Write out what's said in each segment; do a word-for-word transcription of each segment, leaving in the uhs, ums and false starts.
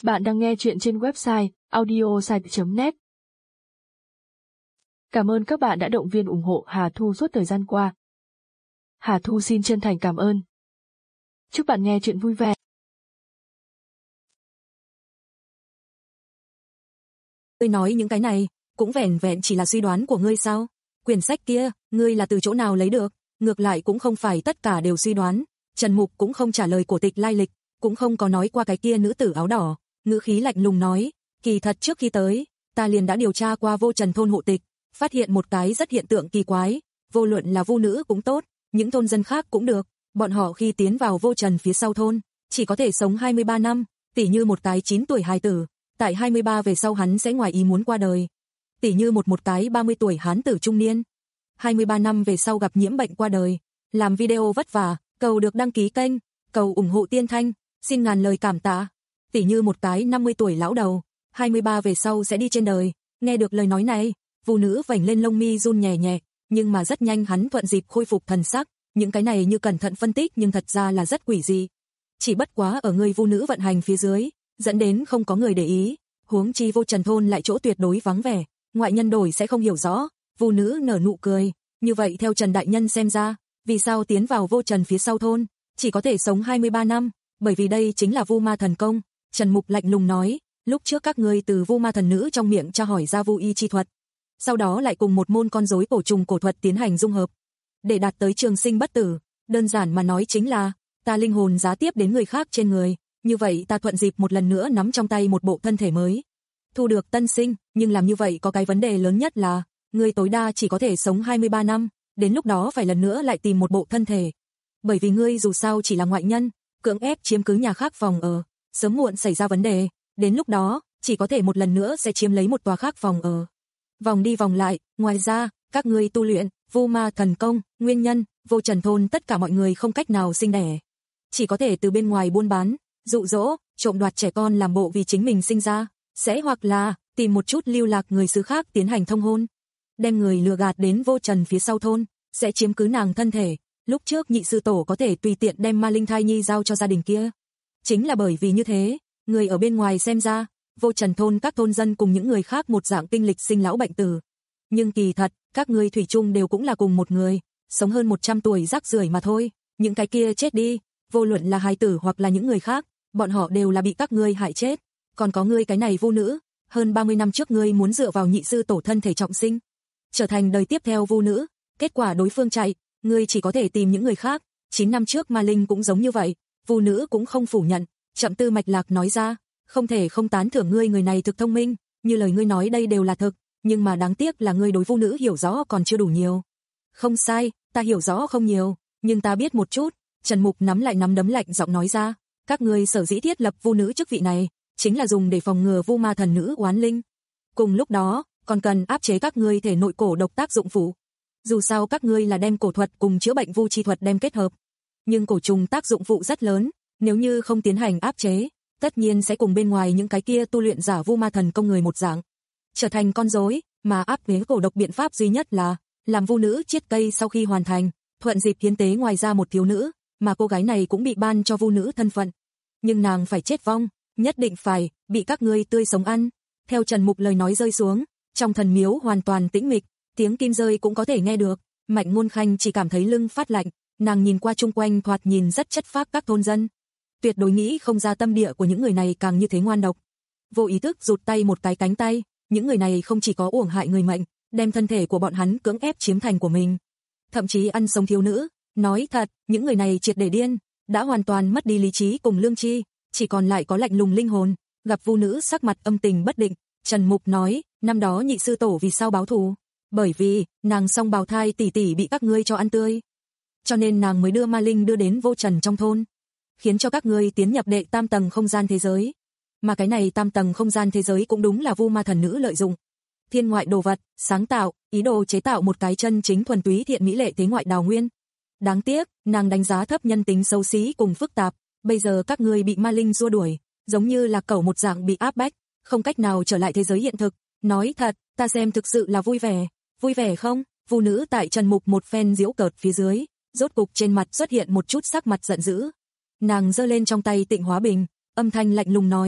Bạn đang nghe chuyện trên website audiosite chấm net. Cảm ơn các bạn đã động viên ủng hộ Hà Thu suốt thời gian qua. Hà Thu xin chân thành cảm ơn. Chúc bạn nghe chuyện vui vẻ. Ngươi nói những cái này, cũng vẻn vẹn chỉ là suy đoán của ngươi sao? Quyển sách kia, ngươi là từ chỗ nào lấy được? Ngược lại cũng không phải tất cả đều suy đoán. Trần Mục cũng không trả lời cổ tịch lai lịch, cũng không có nói qua cái kia nữ tử áo đỏ. Ngữ khí lạnh lùng nói, kỳ thật trước khi tới, ta liền đã điều tra qua Vô Trần thôn hộ tịch, phát hiện một cái rất hiện tượng kỳ quái, vô luận là Vu nữ cũng tốt, những thôn dân khác cũng được, bọn họ khi tiến vào Vô Trần phía sau thôn, chỉ có thể sống hai mươi ba năm, tỉ như một cái chín tuổi hài tử, tại hai mươi ba về sau hắn sẽ ngoài ý muốn qua đời. Tỉ như một một cái ba mươi tuổi hán tử trung niên, hai mươi ba năm về sau gặp nhiễm bệnh qua đời. Làm video vất vả, cầu được đăng ký kênh, cầu ủng hộ Tiên Thanh, xin ngàn lời cảm tạ. Tỉ như một cái năm mươi tuổi lão đầu, hai mươi ba về sau sẽ đi trên đời. Nghe được lời nói này, Vu nữ vành lên lông mi run nhẹ nhẹ, nhưng mà rất nhanh hắn thuận dịp khôi phục thần sắc, những cái này như cẩn thận phân tích nhưng thật ra là rất quỷ dị. Chỉ bất quá ở người Vu nữ vận hành phía dưới, dẫn đến không có người để ý, huống chi Vô Trần thôn lại chỗ tuyệt đối vắng vẻ, ngoại nhân đổi sẽ không hiểu rõ. Vu nữ nở nụ cười, như vậy theo Trần đại nhân xem ra, vì sao tiến vào Vô Trần phía sau thôn, chỉ có thể sống hai mươi ba năm, bởi vì đây chính là Vu ma thần công. Trần Mục lạnh lùng nói, lúc trước các ngươi từ Vu ma thần nữ trong miệng tra hỏi ra Vu y chi thuật, sau đó lại cùng một môn con rối cổ trùng cổ thuật tiến hành dung hợp, để đạt tới trường sinh bất tử, đơn giản mà nói chính là, ta linh hồn giá tiếp đến người khác trên người, như vậy ta thuận dịp một lần nữa nắm trong tay một bộ thân thể mới, thu được tân sinh, nhưng làm như vậy có cái vấn đề lớn nhất là, ngươi tối đa chỉ có thể sống hai mươi ba năm, đến lúc đó phải lần nữa lại tìm một bộ thân thể. Bởi vì ngươi dù sao chỉ là ngoại nhân, cưỡng ép chiếm cứ nhà khác phòng ở, sớm muộn xảy ra vấn đề, đến lúc đó, chỉ có thể một lần nữa sẽ chiếm lấy một tòa khác phòng ở. Vòng đi vòng lại, ngoài ra, các ngươi tu luyện Vu ma thần công, nguyên nhân, Vô Trần thôn tất cả mọi người không cách nào sinh đẻ, chỉ có thể từ bên ngoài buôn bán, dụ dỗ, trộm đoạt trẻ con làm bộ vì chính mình sinh ra, sẽ hoặc là tìm một chút lưu lạc người xứ khác tiến hành thông hôn, đem người lừa gạt đến Vô Trần phía sau thôn, sẽ chiếm cứ nàng thân thể. Lúc trước nhị sư tổ có thể tùy tiện đem ma linh thai nhi giao cho gia đình kia, chính là bởi vì như thế, người ở bên ngoài xem ra, Vô Trần thôn các thôn dân cùng những người khác một dạng kinh lịch sinh lão bệnh tử. Nhưng kỳ thật, các ngươi thủy chung đều cũng là cùng một người, sống hơn một trăm tuổi rác rưởi mà thôi, những cái kia chết đi, vô luận là hài tử hoặc là những người khác, bọn họ đều là bị các ngươi hại chết. Còn có ngươi cái này Vu nữ, hơn ba mươi năm trước ngươi muốn dựa vào nhị sư tổ thân thể trọng sinh, trở thành đời tiếp theo Vu nữ, kết quả đối phương chạy, ngươi chỉ có thể tìm những người khác. Chín năm trước Ma Linh cũng giống như vậy, Vu nữ cũng không phủ nhận, chậm tư mạch lạc nói ra, không thể không tán thưởng ngươi người này thực thông minh, như lời ngươi nói đây đều là thực, nhưng mà đáng tiếc là ngươi đối Vu nữ hiểu rõ còn chưa đủ nhiều. Không sai, ta hiểu rõ không nhiều, nhưng ta biết một chút. Trần Mục nắm lại nắm đấm lạnh giọng nói ra, các ngươi sở dĩ thiết lập Vu nữ chức vị này, chính là dùng để phòng ngừa Vu ma thần nữ oán linh. Cùng lúc đó, còn cần áp chế các ngươi thể nội cổ độc tác dụng phụ. Dù sao các ngươi là đem cổ thuật cùng chữa bệnh vu chi thuật đem kết hợp, nhưng cổ trùng tác dụng phụ rất lớn, nếu như không tiến hành áp chế, tất nhiên sẽ cùng bên ngoài những cái kia tu luyện giả Vu ma thần công người một dạng, trở thành con rối, mà áp chế cổ độc biện pháp duy nhất là làm Vu nữ chiết cây sau khi hoàn thành, thuận dịp hiến tế ngoài ra một thiếu nữ, mà cô gái này cũng bị ban cho Vu nữ thân phận. Nhưng nàng phải chết vong, nhất định phải bị các ngươi tươi sống ăn. Theo Trần Mục lời nói rơi xuống, trong thần miếu hoàn toàn tĩnh mịch, tiếng kim rơi cũng có thể nghe được. Mạnh Ngôn Khanh chỉ cảm thấy lưng phát lạnh, nàng nhìn qua chung quanh thoạt nhìn rất chất phác các thôn dân, tuyệt đối nghĩ không ra tâm địa của những người này càng như thế ngoan độc. Vô ý thức rụt tay một cái cánh tay, những người này không chỉ có uổng hại người mệnh, đem thân thể của bọn hắn cưỡng ép chiếm thành của mình, thậm chí ăn sống thiếu nữ. Nói thật, những người này triệt để điên, đã hoàn toàn mất đi lý trí cùng lương tri, chỉ còn lại có lạnh lùng linh hồn. Gặp Vu nữ sắc mặt âm tình bất định, Trần Mục nói, năm đó nhị sư tổ vì sao báo thù? Bởi vì, nàng song bào thai tỷ tỷ bị các ngươi cho ăn tươi, cho nên nàng mới đưa ma linh đưa đến Vô Trần trong thôn, khiến cho các ngươi tiến nhập đệ tam tầng không gian thế giới. Mà cái này tam tầng không gian thế giới cũng đúng là Vu ma thần nữ lợi dụng thiên ngoại đồ vật, sáng tạo, ý đồ chế tạo một cái chân chính thuần túy thiện mỹ lệ thế ngoại đào nguyên. Đáng tiếc, nàng đánh giá thấp nhân tính xấu xí cùng phức tạp, bây giờ các ngươi bị ma linh xua đuổi, giống như là cẩu một dạng bị áp bách, không cách nào trở lại thế giới hiện thực. Nói thật, ta xem thực sự là vui vẻ. Vui vẻ không? Vu nữ tại Trần Mục một phen giễu cợt phía dưới, rốt cục trên mặt xuất hiện một chút sắc mặt giận dữ. Nàng giơ lên trong tay Tịnh Hóa Bình, âm thanh lạnh lùng nói,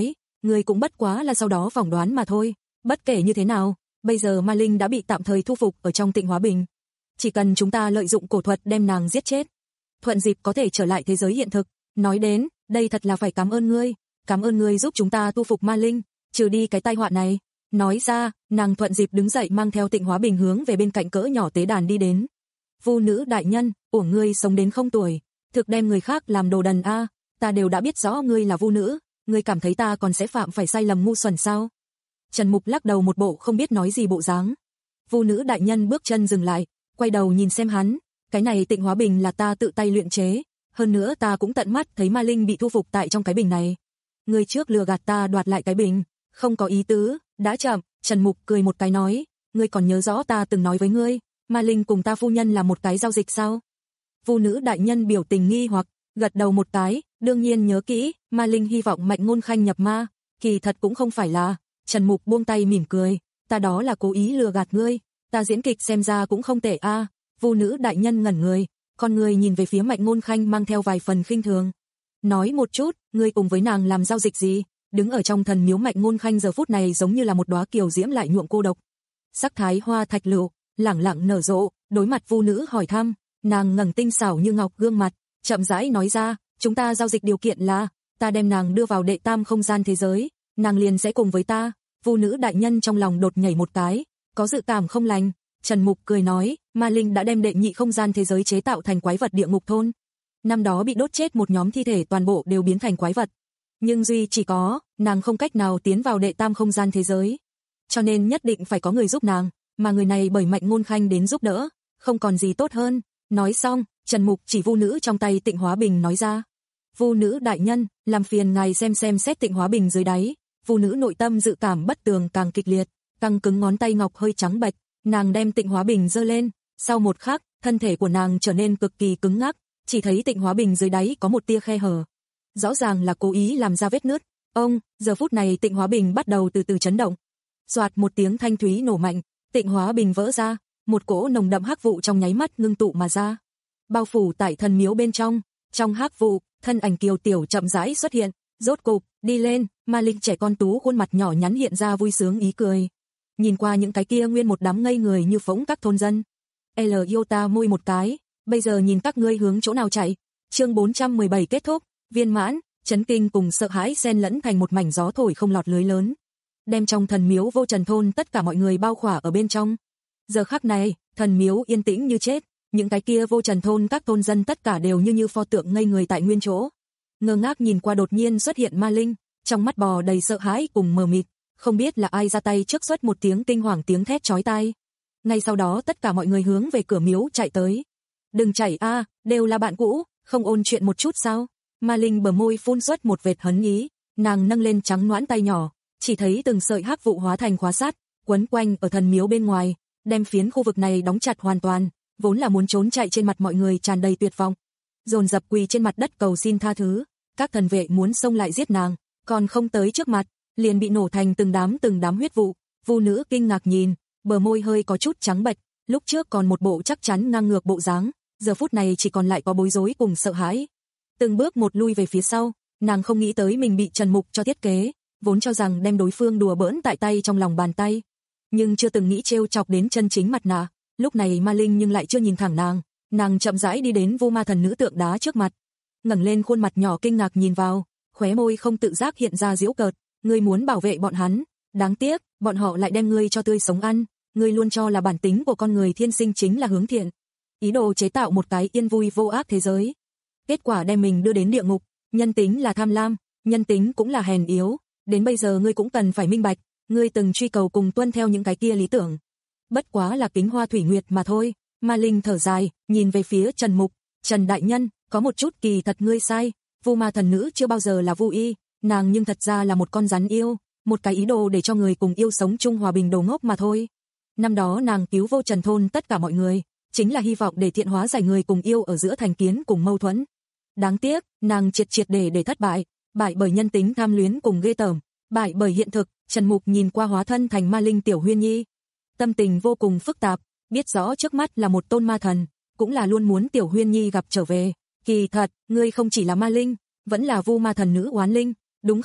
ngươi cũng bất quá là sau đó phỏng đoán mà thôi. Bất kể như thế nào, bây giờ Ma Linh đã bị tạm thời thu phục ở trong Tịnh Hóa Bình. Chỉ cần chúng ta lợi dụng cổ thuật đem nàng giết chết, thuận dịp có thể trở lại thế giới hiện thực. Nói đến, đây thật là phải cảm ơn ngươi, cảm ơn ngươi giúp chúng ta thu phục Ma Linh, trừ đi cái tai họa này. Nói ra, nàng thuận dịp đứng dậy mang theo Tịnh Hóa Bình hướng về bên cạnh cỡ nhỏ tế đàn đi đến. Vu nữ đại nhân, của ngươi sống đến không tuổi, thực đem người khác làm đồ đần a, à, ta đều đã biết rõ ngươi là vu nữ, ngươi cảm thấy ta còn sẽ phạm phải sai lầm ngu xuẩn sao? Trần Mục lắc đầu một bộ không biết nói gì bộ dáng. Vu nữ đại nhân bước chân dừng lại, quay đầu nhìn xem hắn, cái này Tịnh Hóa Bình là ta tự tay luyện chế, hơn nữa ta cũng tận mắt thấy Ma Linh bị thu phục tại trong cái bình này. Ngươi trước lừa gạt ta đoạt lại cái bình, không có ý tứ, đã chậm. Trần Mục cười một cái nói, ngươi còn nhớ rõ ta từng nói với ngươi, Ma Linh cùng ta phu nhân là một cái giao dịch sao? Vu nữ đại nhân biểu tình nghi hoặc, gật đầu một cái, đương nhiên nhớ kỹ, Ma Linh hy vọng Mạnh Ngôn Khanh nhập ma, kỳ thật cũng không phải là. Trần Mục buông tay mỉm cười, ta đó là cố ý lừa gạt ngươi, ta diễn kịch xem ra cũng không tệ a. À. Vu nữ đại nhân ngẩn người, con người nhìn về phía Mạnh Ngôn Khanh mang theo vài phần khinh thường. Nói một chút, ngươi cùng với nàng làm giao dịch gì? Đứng ở trong thần miếu Mạnh Ngôn Khanh giờ phút này giống như là một đóa kiều diễm lại nhuộm cô độc. Sắc thái hoa thạch lựu, lẳng lặng nở rộ, đối mặt vu nữ hỏi thăm, nàng ngẩng tinh xảo như ngọc gương mặt, chậm rãi nói ra, chúng ta giao dịch điều kiện là, ta đem nàng đưa vào đệ tam không gian thế giới, nàng liền sẽ cùng với ta. Vu nữ đại nhân trong lòng đột nhảy một cái, có dự cảm không lành. Trần Mục cười nói, Ma Linh đã đem đệ nhị không gian thế giới chế tạo thành quái vật địa ngục thôn. Năm đó bị đốt chết một nhóm thi thể toàn bộ đều biến thành quái vật. Nhưng duy chỉ có, nàng không cách nào tiến vào đệ tam không gian thế giới. Cho nên nhất định phải có người giúp nàng, mà người này bởi Mạnh Ngôn Khanh đến giúp đỡ, không còn gì tốt hơn. Nói xong, Trần Mục chỉ vu nữ trong tay Tịnh Hóa Bình nói ra. Vu nữ đại nhân, làm phiền ngài xem xem xét Tịnh Hóa Bình dưới đáy. Vu nữ nội tâm dự cảm bất tường càng kịch liệt, căng cứng ngón tay ngọc hơi trắng bệch, nàng đem Tịnh Hóa Bình giơ lên, sau một khắc, thân thể của nàng trở nên cực kỳ cứng ngắc, chỉ thấy Tịnh Hóa Bình dưới đáy có một tia khe hở. Rõ ràng là cố ý làm ra vết nứt. Ông, giờ phút này Tịnh Hóa Bình bắt đầu từ từ chấn động. Soạt một tiếng thanh thúy nổ mạnh, Tịnh Hóa Bình vỡ ra, một cỗ nồng đậm hắc vụ trong nháy mắt ngưng tụ mà ra, bao phủ tại thần miếu bên trong. Trong hắc vụ, thân ảnh kiều tiểu chậm rãi xuất hiện, rốt cục đi lên, Ma Linh trẻ con tú khuôn mặt nhỏ nhắn hiện ra vui sướng ý cười. Nhìn qua những cái kia nguyên một đám ngây người như phỗng các thôn dân. L yêu ta môi một cái, bây giờ nhìn các ngươi hướng chỗ nào chạy. Chương bốn trăm mười bảy kết thúc, viên mãn. Chấn kinh cùng sợ hãi xen lẫn thành một mảnh gió thổi không lọt lưới lớn, đem trong thần miếu Vô Trần thôn tất cả mọi người bao khỏa ở bên trong. Giờ khắc này, thần miếu yên tĩnh như chết, những cái kia Vô Trần thôn các thôn dân tất cả đều như như pho tượng ngây người tại nguyên chỗ, ngơ ngác nhìn qua đột nhiên xuất hiện Ma Linh, trong mắt bò đầy sợ hãi cùng mờ mịt, không biết là ai ra tay trước xuất một tiếng kinh hoàng tiếng thét chói tai. Ngay sau đó tất cả mọi người hướng về cửa miếu chạy tới. Đừng chạy a, à, đều là bạn cũ, không ôn chuyện một chút sao? Ma Linh bờ môi phun xuất một vệt hấn ý, nàng nâng lên trắng nõn tay nhỏ, chỉ thấy từng sợi hắc vụ hóa thành khóa sắt, quấn quanh ở thần miếu bên ngoài, đem phiến khu vực này đóng chặt hoàn toàn. Vốn là muốn trốn chạy trên mặt mọi người tràn đầy tuyệt vọng, dồn dập quỳ trên mặt đất cầu xin tha thứ. Các thần vệ muốn xông lại giết nàng, còn không tới trước mặt, liền bị nổ thành từng đám từng đám huyết vụ. Vu nữ kinh ngạc nhìn, bờ môi hơi có chút trắng bệch, lúc trước còn một bộ chắc chắn ngang ngược bộ dáng, giờ phút này chỉ còn lại có bối rối cùng sợ hãi. Từng bước một lui về phía sau, nàng không nghĩ tới mình bị Trần Mục cho thiết kế, vốn cho rằng đem đối phương đùa bỡn tại tay trong lòng bàn tay, nhưng chưa từng nghĩ trêu chọc đến chân chính mặt nạ. Lúc này Ma Linh nhưng lại chưa nhìn thẳng nàng, nàng chậm rãi đi đến Vô Ma thần nữ tượng đá trước mặt, ngẩng lên khuôn mặt nhỏ kinh ngạc nhìn vào, khóe môi không tự giác hiện ra giễu cợt, ngươi muốn bảo vệ bọn hắn, đáng tiếc, bọn họ lại đem ngươi cho tươi sống ăn, ngươi luôn cho là bản tính của con người thiên sinh chính là hướng thiện, ý đồ chế tạo một cái yên vui vô ác thế giới. Kết quả đem mình đưa đến địa ngục, nhân tính là tham lam, nhân tính cũng là hèn yếu, đến bây giờ ngươi cũng cần phải minh bạch, ngươi từng truy cầu cùng tuân theo những cái kia lý tưởng, bất quá là kính hoa thủy nguyệt mà thôi. Ma Linh thở dài, nhìn về phía Trần Mục, Trần đại nhân, có một chút kỳ thật ngươi sai, Vu Ma thần nữ chưa bao giờ là Vu Y, nàng nhưng thật ra là một con rắn yêu, một cái ý đồ để cho người cùng yêu sống chung hòa bình đồ ngốc mà thôi. Năm đó nàng cứu Vô Trần thôn tất cả mọi người, chính là hy vọng để thiện hóa giải người cùng yêu ở giữa thành kiến cùng mâu thuẫn. Đáng tiếc, nàng triệt triệt để để thất bại, bại bởi nhân tính tham luyến cùng ghê tởm, bại bởi hiện thực. Trần Mục nhìn qua hóa thân thành Ma Linh tiểu Huyên Nhi, tâm tình vô cùng phức tạp, biết rõ trước mắt là một tôn ma thần, cũng là luôn muốn tiểu Huyên Nhi gặp trở về. Kỳ thật, ngươi không chỉ là Ma Linh, vẫn là Vu Ma thần nữ oán linh, đúng không?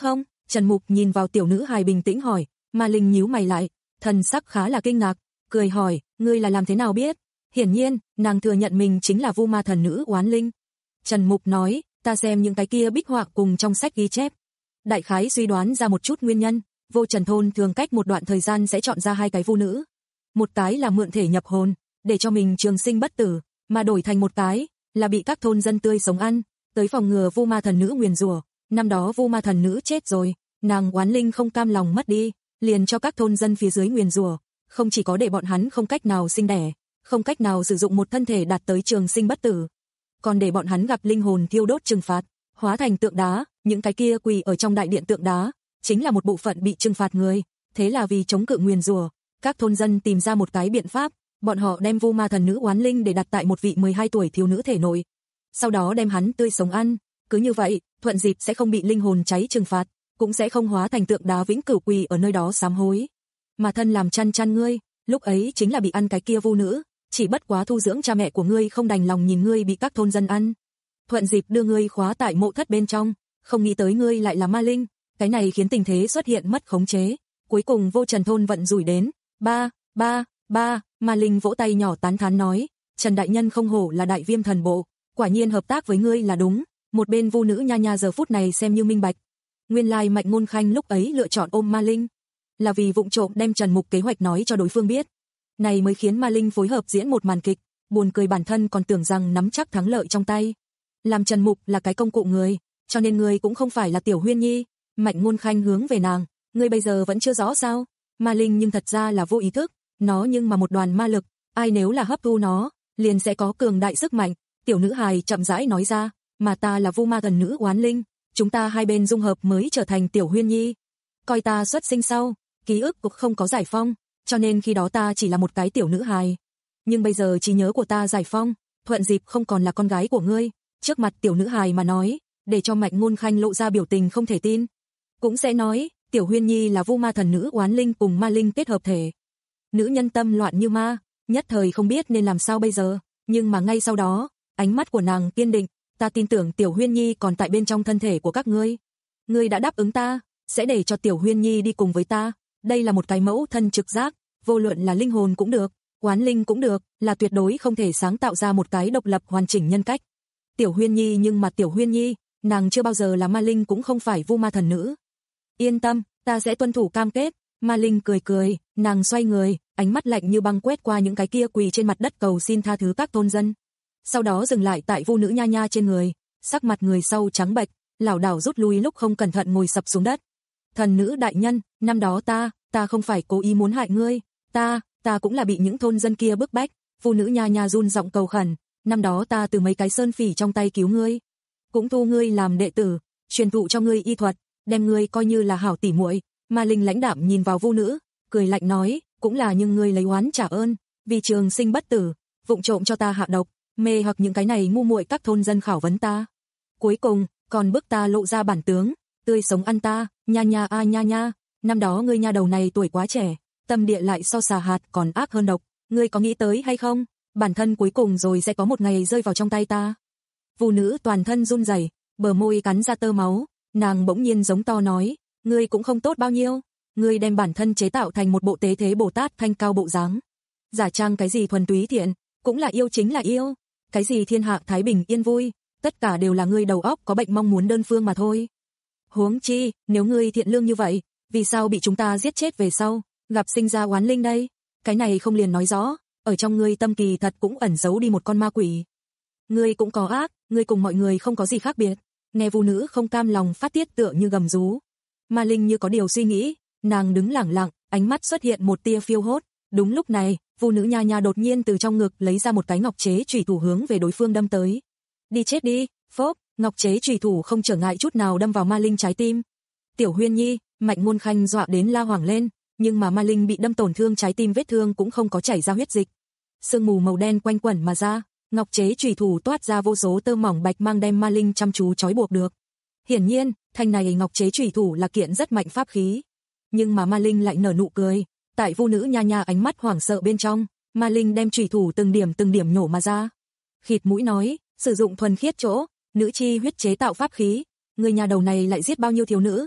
Trần Mục nhìn vào tiểu nữ hài bình tĩnh hỏi, Ma Linh nhíu mày lại, thần sắc khá là kinh ngạc, cười hỏi, ngươi là làm thế nào biết? Hiển nhiên, nàng thừa nhận mình chính là Vu Ma thần nữ Oán Linh. Trần Mục nói, ta xem những cái kia bích họa cùng trong sách ghi chép. Đại khái suy đoán ra một chút nguyên nhân, Vô Trần thôn thường cách một đoạn thời gian sẽ chọn ra hai cái vu nữ. Một cái là mượn thể nhập hồn, để cho mình trường sinh bất tử, mà đổi thành một cái là bị các thôn dân tươi sống ăn, tới phòng ngừa Vu Ma thần nữ nguyền rủa. Năm đó Vu Ma thần nữ chết rồi, nàng Oán Linh không cam lòng mất đi, liền cho các thôn dân phía dưới nguyền rủa, không chỉ có để bọn hắn không cách nào sinh đẻ, không cách nào sử dụng một thân thể đạt tới trường sinh bất tử, còn để bọn hắn gặp linh hồn thiêu đốt trừng phạt, hóa thành tượng đá, những cái kia quỳ ở trong đại điện tượng đá, chính là một bộ phận bị trừng phạt người. Thế là vì chống cự nguyền rủa, các thôn dân tìm ra một cái biện pháp, bọn họ đem Vu Ma thần nữ Oán Linh để đặt tại một vị mười hai tuổi thiếu nữ thể nội, sau đó đem hắn tươi sống ăn, cứ như vậy, thuận dịp sẽ không bị linh hồn cháy trừng phạt, cũng sẽ không hóa thành tượng đá vĩnh cửu quỳ ở nơi đó sám hối. Mà thân làm chăn chăn ngươi, lúc ấy chính là bị ăn cái kia vu nữ, chỉ bất quá thu dưỡng cha mẹ của ngươi không đành lòng nhìn ngươi bị các thôn dân ăn, thuận dịp đưa ngươi khóa tại mộ thất bên trong, không nghĩ tới ngươi lại là ma linh, cái này khiến tình thế xuất hiện mất khống chế. Cuối cùng Vô Trần thôn vận rủi đến, ba, ba, ba, Ma Linh vỗ tay nhỏ tán thán nói, Trần đại nhân không hổ là đại viêm thần bộ, quả nhiên hợp tác với ngươi là đúng. Một bên vu nữ nha nha giờ phút này xem như minh bạch, nguyên lai Mạnh Ngôn Khanh lúc ấy lựa chọn ôm Ma Linh, là vì vụng trộm đem Trần Mục kế hoạch nói cho đối phương biết, này mới khiến Ma Linh phối hợp diễn một màn kịch, buồn cười bản thân còn tưởng rằng nắm chắc thắng lợi trong tay, làm Trần Mục là cái công cụ người, cho nên ngươi cũng không phải là Tiểu Huyên Nhi. Mạnh Ngôn Khanh hướng về nàng, ngươi bây giờ vẫn chưa rõ sao? Ma Linh nhưng thật ra là vô ý thức, nó nhưng mà một đoàn ma lực, ai nếu là hấp thu nó, liền sẽ có cường đại sức mạnh. Tiểu nữ hài chậm rãi nói ra, mà ta là Vu Ma thần nữ Oán Linh, chúng ta hai bên dung hợp mới trở thành Tiểu Huyên Nhi. Coi ta xuất sinh sau, ký ức cũng không có giải phong, cho nên khi đó ta chỉ là một cái tiểu nữ hài. Nhưng bây giờ trí nhớ của ta giải phong, thuận dịp không còn là con gái của ngươi. Trước mặt tiểu nữ hài mà nói, để cho Mạnh Ngôn Khanh lộ ra biểu tình không thể tin. Cũng sẽ nói, Tiểu Huyên Nhi là Vu Ma thần nữ Oán Linh cùng Ma Linh kết hợp thể. Nữ nhân tâm loạn như ma, nhất thời không biết nên làm sao bây giờ, nhưng mà ngay sau đó, ánh mắt của nàng kiên định, ta tin tưởng Tiểu Huyên Nhi còn tại bên trong thân thể của các ngươi. Ngươi đã đáp ứng ta, sẽ để cho Tiểu Huyên Nhi đi cùng với ta, đây là một cái mẫu thân trực giác, vô luận là linh hồn cũng được, Oán Linh cũng được, là tuyệt đối không thể sáng tạo ra một cái độc lập hoàn chỉnh nhân cách. Tiểu Huyên Nhi nhưng mà Tiểu Huyên Nhi, nàng chưa bao giờ là Ma Linh cũng không phải Vu Ma thần nữ. Yên tâm, ta sẽ tuân thủ cam kết. Ma Linh cười cười, nàng xoay người, ánh mắt lạnh như băng quét qua những cái kia quỳ trên mặt đất cầu xin tha thứ các thôn dân. Sau đó dừng lại tại vu nữ nha nha trên người, sắc mặt người sau trắng bệch, lảo đảo rút lui lúc không cẩn thận ngồi sập xuống đất. Thần nữ đại nhân, năm đó ta, ta không phải cố ý muốn hại ngươi, ta, ta cũng là bị những thôn dân kia bức bách. Vu nữ nha nha run giọng cầu khẩn, năm đó ta từ mấy cái sơn phỉ trong tay cứu ngươi, cũng thu ngươi làm đệ tử, truyền thụ cho ngươi y thuật, đem ngươi coi như là hảo tỉ muội. Ma Linh lãnh đạm nhìn vào vu nữ, cười lạnh nói, cũng là nhưng ngươi lấy oán trả ơn, vì trường sinh bất tử, vụng trộm cho ta hạ độc, mê hoặc những cái này ngu muội các thôn dân khảo vấn ta. Cuối cùng, còn bức ta lộ ra bản tướng, tươi sống ăn ta, nha nha a nha nha, năm đó ngươi nha đầu này tuổi quá trẻ, tâm địa lại so xà hạt còn ác hơn độc, ngươi có nghĩ tới hay không, bản thân cuối cùng rồi sẽ có một ngày rơi vào trong tay ta. Vu nữ toàn thân run rẩy, bờ môi cắn ra tơ máu, nàng bỗng nhiên giống to nói, ngươi cũng không tốt bao nhiêu, ngươi đem bản thân chế tạo thành một bộ tế thế Bồ Tát thanh cao bộ dáng, giả trang cái gì thuần túy thiện, cũng là yêu chính là yêu, cái gì thiên hạ thái bình yên vui, tất cả đều là ngươi đầu óc có bệnh mong muốn đơn phương mà thôi. Huống chi, nếu ngươi thiện lương như vậy, vì sao bị chúng ta giết chết về sau, gặp sinh ra oán linh đây? Cái này không liền nói rõ, ở trong ngươi tâm kỳ thật cũng ẩn giấu đi một con ma quỷ. Ngươi cũng có ác, ngươi cùng mọi người không có gì khác biệt. Nghe vu nữ không cam lòng phát tiết tựa như gầm rú. Ma Linh như có điều suy nghĩ, nàng đứng lẳng lặng, ánh mắt xuất hiện một tia phiêu hốt. Đúng lúc này, vu nữ nha nha đột nhiên từ trong ngực lấy ra một cái ngọc chế chủy thủ hướng về đối phương đâm tới. Đi chết đi, phốp, ngọc chế chủy thủ không trở ngại chút nào đâm vào Ma Linh trái tim. Tiểu Huyên Nhi, Mạnh Ngôn Khanh dọa đến la hoảng lên, nhưng mà Ma Linh bị đâm tổn thương trái tim, vết thương cũng không có chảy ra huyết dịch. Sương mù màu đen quanh quẩn mà ra, ngọc chế chủy thủ toát ra vô số tơ mỏng bạch mang đem Ma Linh chăm chú trói buộc được. Hiển nhiên, thanh này ngọc chế chủy thủ là kiện rất mạnh pháp khí. Nhưng mà Ma Linh lại nở nụ cười, tại vu nữ nha nha ánh mắt hoảng sợ bên trong, Ma Linh đem chủy thủ từng điểm từng điểm nhổ mà ra. Khịt mũi nói, sử dụng thuần khiết chỗ, nữ chi huyết chế tạo pháp khí, người nhà đầu này lại giết bao nhiêu thiếu nữ,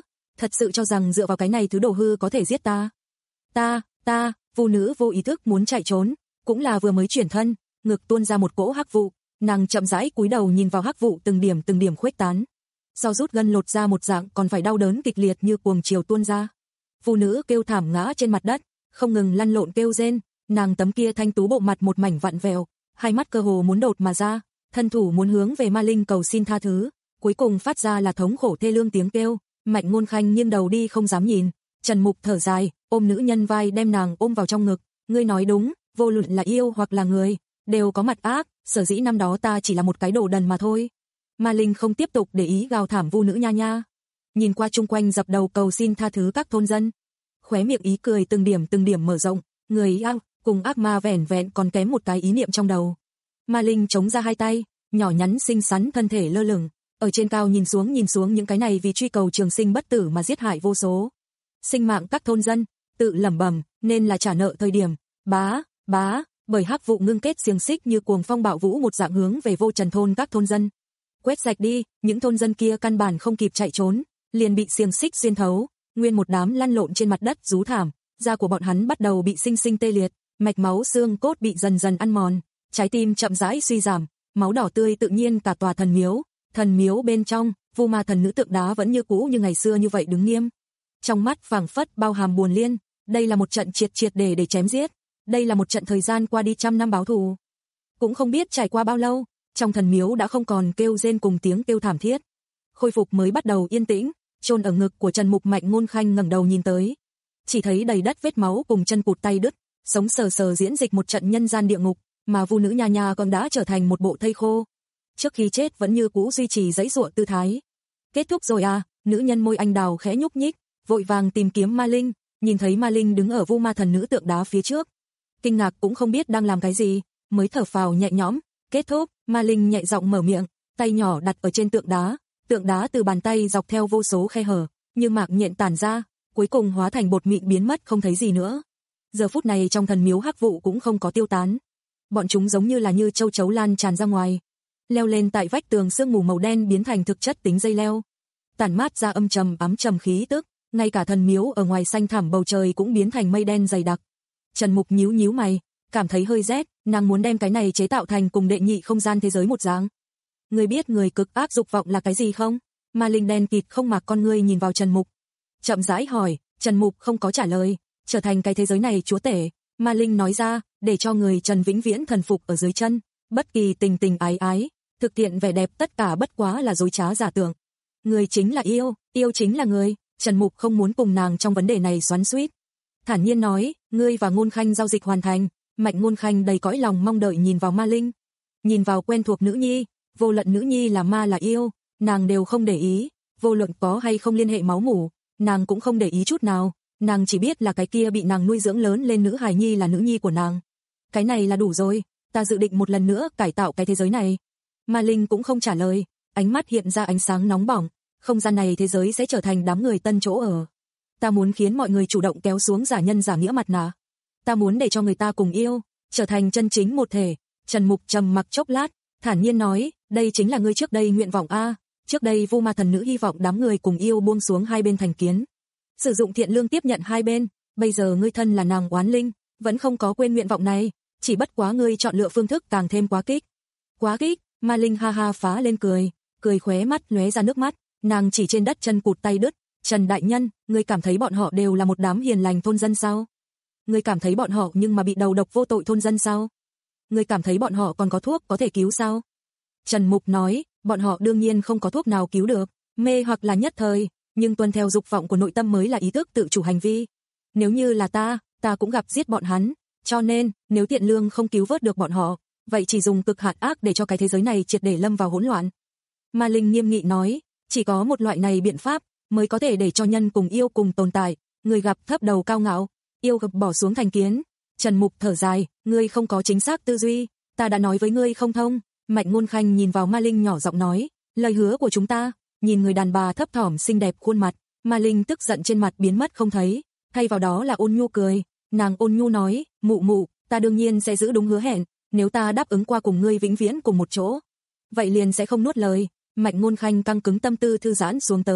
thật sự cho rằng dựa vào cái này thứ đồ hư có thể giết ta. Ta, ta, Vu nữ vô ý thức muốn chạy trốn, cũng là vừa mới chuyển thân, ngực tuôn ra một cỗ hắc vụ, nàng chậm rãi cúi đầu nhìn vào hắc vụ từng điểm từng điểm khuếch tán. Sau rút gân lột ra một dạng còn phải đau đớn kịch liệt như cuồng chiều tuôn ra. Vu nữ kêu thảm ngã trên mặt đất, không ngừng lăn lộn kêu rên, nàng tấm kia thanh tú bộ mặt một mảnh vặn vẹo, hai mắt cơ hồ muốn đột mà ra, thân thủ muốn hướng về Ma Linh cầu xin tha thứ, cuối cùng phát ra là thống khổ thê lương tiếng kêu. Mạnh Ngôn Khanh nghiêng đầu đi không dám nhìn, Trần Mục thở dài, ôm nữ nhân vai đem nàng ôm vào trong ngực, ngươi nói đúng, vô luận là yêu hoặc là người, đều có mặt ác, sở dĩ năm đó ta chỉ là một cái đồ đần mà thôi. Ma Linh không tiếp tục để ý gào thảm Vu nữ nha nha, nhìn qua chung quanh dập đầu cầu xin tha thứ các thôn dân, khóe miệng ý cười từng điểm từng điểm mở rộng, người ác cùng ác ma vẻn vẹn còn kém một cái ý niệm trong đầu. Ma Linh chống ra hai tay, nhỏ nhắn xinh xắn thân thể lơ lửng, ở trên cao nhìn xuống nhìn xuống những cái này vì truy cầu trường sinh bất tử mà giết hại vô số sinh mạng các thôn dân, tự lẩm bẩm, nên là trả nợ thời điểm, bá, bá, bởi hắc vụ ngưng kết xiềng xích như cuồng phong bạo vũ một dạng hướng về Vô Trần thôn các thôn dân. Quét sạch đi, những thôn dân kia căn bản không kịp chạy trốn, liền bị xiềng xích xuyên thấu, nguyên một đám lăn lộn trên mặt đất rú thảm, da của bọn hắn bắt đầu bị sinh sinh tê liệt, mạch máu xương cốt bị dần dần ăn mòn, trái tim chậm rãi suy giảm, máu đỏ tươi tự nhiên cả tòa thần miếu, thần miếu bên trong, Vu Ma thần nữ tượng đá vẫn như cũ như ngày xưa như vậy đứng nghiêm. Trong mắt phảng phất bao hàm buồn liên, đây là một trận triệt triệt để để chém giết, đây là một trận thời gian qua đi trăm năm báo thù. Cũng không biết trải qua bao lâu, trong thần miếu đã không còn kêu rên cùng tiếng kêu thảm thiết. Khôi phục mới bắt đầu yên tĩnh, chôn ở ngực của Trần Mục Mạnh Ngôn Khanh ngẩng đầu nhìn tới, chỉ thấy đầy đất vết máu cùng chân cụt tay đứt, sống sờ sờ diễn dịch một trận nhân gian địa ngục, mà Vu nữ nha nha còn đã trở thành một bộ thây khô. Trước khi chết vẫn như cũ duy trì giãy giụa tư thái. Kết thúc rồi à? Nữ nhân môi anh đào khẽ nhúc nhích, vội vàng tìm kiếm Ma Linh, nhìn thấy Ma Linh đứng ở Vu Ma thần nữ tượng đá phía trước, kinh ngạc cũng không biết đang làm cái gì, mới thở phào nhẹ nhõm. Kết thúc, Ma Linh nhẹ giọng mở miệng, tay nhỏ đặt ở trên tượng đá, tượng đá từ bàn tay dọc theo vô số khe hở, như mạc nhện tản ra, cuối cùng hóa thành bột mịn biến mất không thấy gì nữa. Giờ phút này trong thần miếu hắc vụ cũng không có tiêu tán, bọn chúng giống như là như châu chấu lan tràn ra ngoài, leo lên tại vách tường sương mù màu đen biến thành thực chất tính dây leo, tản mát ra âm trầm ám trầm khí tức, ngay cả thần miếu ở ngoài xanh thẳm bầu trời cũng biến thành mây đen dày đặc. Trần Mục nhíu nhíu mày, cảm thấy hơi rét, nàng muốn đem cái này chế tạo thành cùng đệ nhị không gian thế giới một dáng. Ngươi biết người cực ác dục vọng là cái gì không? Ma Linh đen kịt không mạc con ngươi nhìn vào Trần Mục, chậm rãi hỏi. Trần Mục không có trả lời, trở thành cái thế giới này chúa tể. Ma Linh nói ra, để cho người Trần vĩnh viễn thần phục ở dưới chân, bất kỳ tình tình ái ái, thực hiện vẻ đẹp tất cả bất quá là dối trá giả tưởng. Người chính là yêu, yêu chính là người. Trần Mục không muốn cùng nàng trong vấn đề này xoắn xuýt, thản nhiên nói, ngươi và Ngôn Khanh giao dịch hoàn thành. Mạnh Ngôn Khanh đầy cõi lòng mong đợi nhìn vào Ma Linh, nhìn vào quen thuộc nữ nhi, vô luận nữ nhi là ma là yêu, nàng đều không để ý, vô luận có hay không liên hệ máu mủ, nàng cũng không để ý chút nào, nàng chỉ biết là cái kia bị nàng nuôi dưỡng lớn lên nữ hài nhi là nữ nhi của nàng. Cái này là đủ rồi, ta dự định một lần nữa cải tạo cái thế giới này. Ma Linh cũng không trả lời, ánh mắt hiện ra ánh sáng nóng bỏng, không gian này thế giới sẽ trở thành đám người tân chỗ ở. Ta muốn khiến mọi người chủ động kéo xuống giả nhân giả nghĩa mặt nạ. Ta muốn để cho người ta cùng yêu, trở thành chân chính một thể. Trần Mục trầm mặc chốc lát, thản nhiên nói, đây chính là ngươi trước đây nguyện vọng a. Trước đây Vu Ma thần nữ hy vọng đám người cùng yêu buông xuống hai bên thành kiến, sử dụng thiện lương tiếp nhận hai bên, bây giờ ngươi thân là nàng oán linh, vẫn không có quên nguyện vọng này, chỉ bất quá ngươi chọn lựa phương thức càng thêm quá kích. Quá kích? Ma Linh ha ha phá lên cười, cười khóe mắt lóe ra nước mắt, nàng chỉ trên đất chân cụt tay đứt, Trần đại nhân, ngươi cảm thấy bọn họ đều là một đám hiền lành thôn dân sao? Ngươi cảm thấy bọn họ nhưng mà bị đầu độc vô tội thôn dân sao? Ngươi cảm thấy bọn họ còn có thuốc có thể cứu sao? Trần Mục nói, bọn họ đương nhiên không có thuốc nào cứu được, mê hoặc là nhất thời, nhưng tuân theo dục vọng của nội tâm mới là ý thức tự chủ hành vi. Nếu như là ta, ta cũng gặp giết bọn hắn, cho nên, nếu thiện lương không cứu vớt được bọn họ, vậy chỉ dùng cực hạn ác để cho cái thế giới này triệt để lâm vào hỗn loạn. Ma Linh nghiêm nghị nói, chỉ có một loại này biện pháp mới có thể để cho nhân cùng yêu cùng tồn tại. Người gặp thấp đầu cao ngạo, yêu gặp bỏ xuống thành kiến. Trần Mục thở dài, ngươi không có chính xác tư duy, ta đã nói với ngươi không thông. Mạnh Ngôn Khanh nhìn vào Ma Linh nhỏ giọng nói, lời hứa của chúng ta. Nhìn người đàn bà thấp thỏm xinh đẹp khuôn mặt, Ma Linh tức giận trên mặt biến mất không thấy, thay vào đó là ôn nhu cười. Nàng ôn nhu nói, mụ mụ, ta đương nhiên sẽ giữ đúng hứa hẹn, nếu ta đáp ứng qua cùng ngươi vĩnh viễn cùng một chỗ, vậy liền sẽ không nuốt lời. Mạnh Ngôn Khanh căng cứng tâm tư thư giãn xuống tới,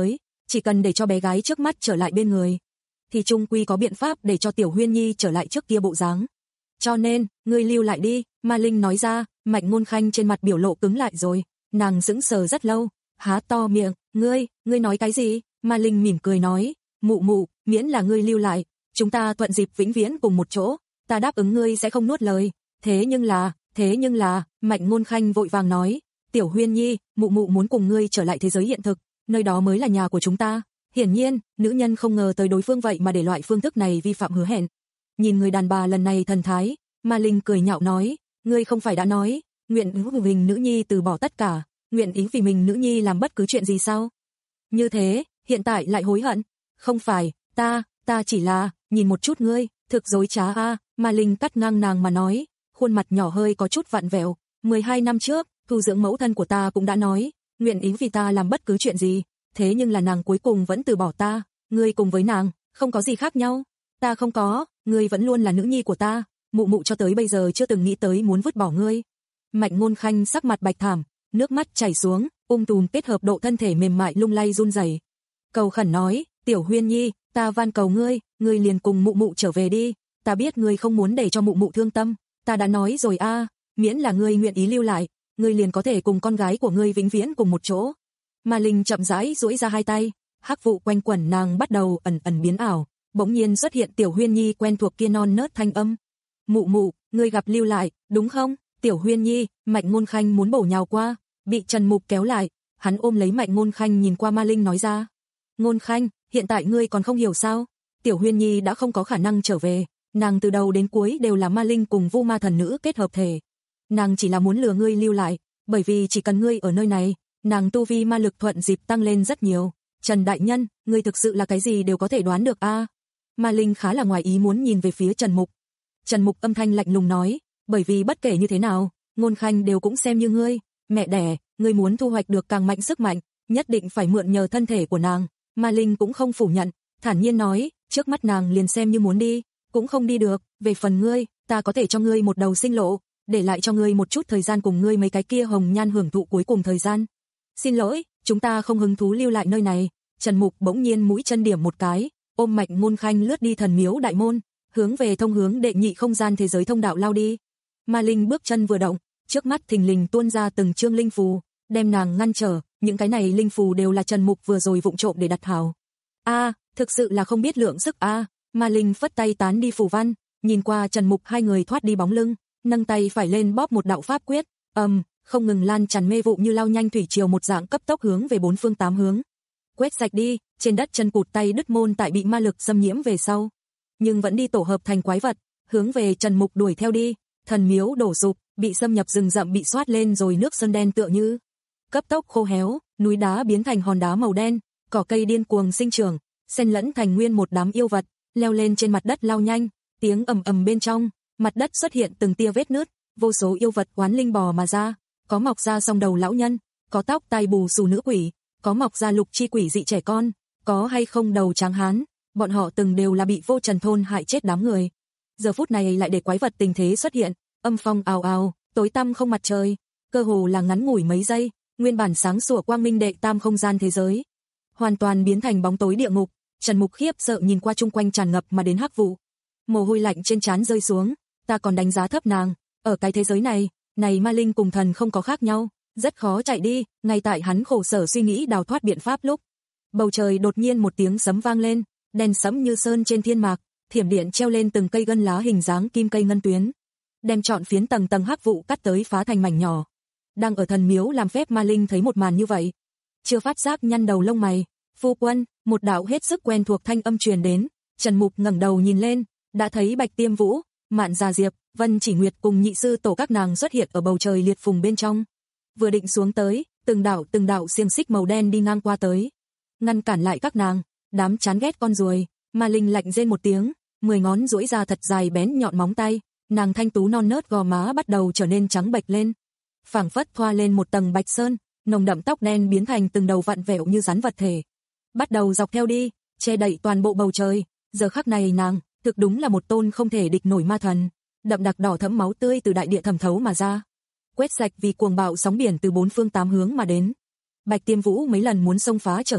chỉ cần để cho bé gái trước mắt trở lại bên người, thì chung quy có biện pháp để cho Tiểu Huyên Nhi trở lại trước kia bộ dáng. Cho nên, ngươi lưu lại đi, Ma Linh nói ra. Mạnh Ngôn Khanh trên mặt biểu lộ cứng lại rồi, nàng sững sờ rất lâu, há to miệng, ngươi, ngươi nói cái gì? Ma Linh mỉm cười nói, mụ mụ, miễn là ngươi lưu lại, chúng ta thuận dịp vĩnh viễn cùng một chỗ, ta đáp ứng ngươi sẽ không nuốt lời. Thế nhưng là, thế nhưng là, Mạnh Ngôn Khanh vội vàng nói, Tiểu Huyên Nhi, mụ mụ muốn cùng ngươi trở lại thế giới hiện thực, nơi đó mới là nhà của chúng ta. Hiển nhiên, nữ nhân không ngờ tới đối phương vậy mà để loại phương thức này vi phạm hứa hẹn. Nhìn người đàn bà lần này thần thái, Ma Linh cười nhạo nói, ngươi không phải đã nói, nguyện ý vì mình nữ nhi từ bỏ tất cả, nguyện ý vì mình nữ nhi làm bất cứ chuyện gì sao? Như thế, hiện tại lại hối hận? Không phải, ta, ta chỉ là, nhìn một chút ngươi, thực dối trá a. À. Ma Linh cắt ngang nàng mà nói, khuôn mặt nhỏ hơi có chút vặn vẹo. mười hai năm trước, thu dưỡng mẫu thân của ta cũng đã nói, nguyện ý vì ta làm bất cứ chuyện gì, thế nhưng là nàng cuối cùng vẫn từ bỏ ta, ngươi cùng với nàng, không có gì khác nhau. Ta không có, ngươi vẫn luôn là nữ nhi của ta, mụ mụ cho tới bây giờ chưa từng nghĩ tới muốn vứt bỏ ngươi. Mạnh Ngôn Khanh sắc mặt bạch thảm, nước mắt chảy xuống, ung tùm kết hợp độ thân thể mềm mại lung lay run rẩy. Cầu khẩn nói, Tiểu Huyên Nhi, ta van cầu ngươi, ngươi liền cùng mụ mụ trở về đi, ta biết ngươi không muốn để cho mụ mụ thương tâm, ta đã nói rồi a, à, miễn là ngươi nguyện ý lưu lại, ngươi liền có thể cùng con gái của ngươi vĩnh viễn cùng một chỗ. Ma Linh chậm rãi duỗi ra hai tay, hắc vụ quanh quẩn nàng bắt đầu ẩn ẩn biến ảo, bỗng nhiên xuất hiện Tiểu Huyên Nhi quen thuộc kia non nớt thanh âm. Mụ mụ, ngươi gặp lưu lại, đúng không? Tiểu Huyên Nhi, Mạnh Ngôn Khanh muốn bổ nhào qua, bị Trần Mục kéo lại, hắn ôm lấy Mạnh Ngôn Khanh nhìn qua Ma Linh nói ra. Ngôn Khanh, hiện tại ngươi còn không hiểu sao? Tiểu Huyên Nhi đã không có khả năng trở về, nàng từ đầu đến cuối đều là Ma Linh cùng Vu Ma thần nữ kết hợp thể. Nàng chỉ là muốn lừa ngươi lưu lại, bởi vì chỉ cần ngươi ở nơi này, nàng tu vi ma lực thuận dịp tăng lên rất nhiều. Trần đại nhân, ngươi thực sự là cái gì đều có thể đoán được a. À? Ma Linh khá là ngoài ý muốn nhìn về phía Trần Mục. Trần Mục âm thanh lạnh lùng nói, bởi vì bất kể như thế nào, Ngôn Khanh đều cũng xem như ngươi, mẹ đẻ, ngươi muốn thu hoạch được càng mạnh sức mạnh, nhất định phải mượn nhờ thân thể của nàng. Ma Linh cũng không phủ nhận, thản nhiên nói, trước mắt nàng liền xem như muốn đi, cũng không đi được, về phần ngươi, ta có thể cho ngươi một đầu sinh lộ, để lại cho ngươi một chút thời gian cùng ngươi mấy cái kia hồng nhan hưởng thụ cuối cùng thời gian. Xin lỗi, chúng ta không hứng thú lưu lại nơi này. Trần Mục bỗng nhiên mũi chân điểm một cái, ôm Mạnh Ngôn Khanh lướt đi thần miếu đại môn, hướng về thông hướng đệ nhị không gian thế giới thông đạo lao đi. Ma Linh bước chân vừa động, trước mắt thình lình tuôn ra từng chương linh phù, đem nàng ngăn trở, những cái này linh phù đều là Trần Mục vừa rồi vụng trộm để đặt hào. A, à, thực sự là không biết lượng sức a. À. Ma Linh phất tay tán đi phù văn, nhìn qua Trần Mục hai người thoát đi bóng lưng, nâng tay phải lên bóp một đạo pháp quyết, ầm, um, không ngừng lan tràn mê vụ như lao nhanh thủy triều một dạng cấp tốc hướng về bốn phương tám hướng. Quét sạch đi, trên đất chân cụt tay đứt môn tại bị ma lực xâm nhiễm về sau, nhưng vẫn đi tổ hợp thành quái vật, hướng về Trần Mục đuổi theo đi. Thần miếu đổ sụp, bị xâm nhập rừng rậm bị xoát lên rồi nước sơn đen tựa như cấp tốc khô héo, núi đá biến thành hòn đá màu đen, cỏ cây điên cuồng sinh trưởng, xen lẫn thành nguyên một đám yêu vật, leo lên trên mặt đất lao nhanh, tiếng ầm ầm bên trong, mặt đất xuất hiện từng tia vết nứt, vô số yêu vật oán linh bò mà ra, có mọc ra song đầu lão nhân, có tóc tai bù xù nữ quỷ, có mọc ra lục chi quỷ dị trẻ con, có hay không đầu tráng hán, bọn họ từng đều là bị Vô Trần thôn hại chết đám người. Giờ phút này lại để quái vật tình thế xuất hiện, âm phong ào ào, tối tăm không mặt trời, cơ hồ là ngắn ngủi mấy giây, nguyên bản sáng sủa quang minh đệ tam không gian thế giới, hoàn toàn biến thành bóng tối địa ngục. Trần Mục khiếp sợ nhìn qua chung quanh tràn ngập mà đến hắc vụ, mồ hôi lạnh trên trán rơi xuống, ta còn đánh giá thấp nàng, ở cái thế giới này, này ma linh cùng thần không có khác nhau, rất khó chạy đi. Ngay tại hắn khổ sở suy nghĩ đào thoát biện pháp lúc, bầu trời đột nhiên một tiếng sấm vang lên, đèn sẫm như sơn trên thiên mạc, thiểm điện treo lên từng cây gân lá hình dáng kim cây ngân tuyến, đem trọn phiến tầng tầng hắc vụ cắt tới phá thành mảnh nhỏ. Đang ở thần miếu làm phép ma linh thấy một màn như vậy, chưa phát giác nhăn đầu lông mày. Phu quân, một đạo hết sức quen thuộc thanh âm truyền đến. Trần Mục ngẩng đầu nhìn lên, đã thấy Bạch Tiêm Vũ, Mạn Già Diệp, Vân Chỉ Nguyệt cùng nhị sư tổ các nàng xuất hiện ở bầu trời liệt phùng bên trong. Vừa định xuống tới, từng đạo từng đạo xiềng xích màu đen đi ngang qua tới, ngăn cản lại các nàng. Đám chán ghét con ruồi. Ma linh lạnh rên một tiếng, mười ngón duỗi ra thật dài bén nhọn móng tay, nàng thanh tú non nớt gò má bắt đầu trở nên trắng bệch lên, phảng phất thoa lên một tầng bạch sơn, nồng đậm tóc đen biến thành từng đầu vặn vẹo như rắn vật thể, bắt đầu dọc theo đi, che đậy toàn bộ bầu trời. Giờ khắc này nàng, thực đúng là một tôn không thể địch nổi ma thần, đậm đặc đỏ thẫm máu tươi từ đại địa thẩm thấu mà ra, quét sạch vì cuồng bạo sóng biển từ bốn phương tám hướng mà đến. Bạch Tiêm Vũ mấy lần muốn xông phá trở ngại,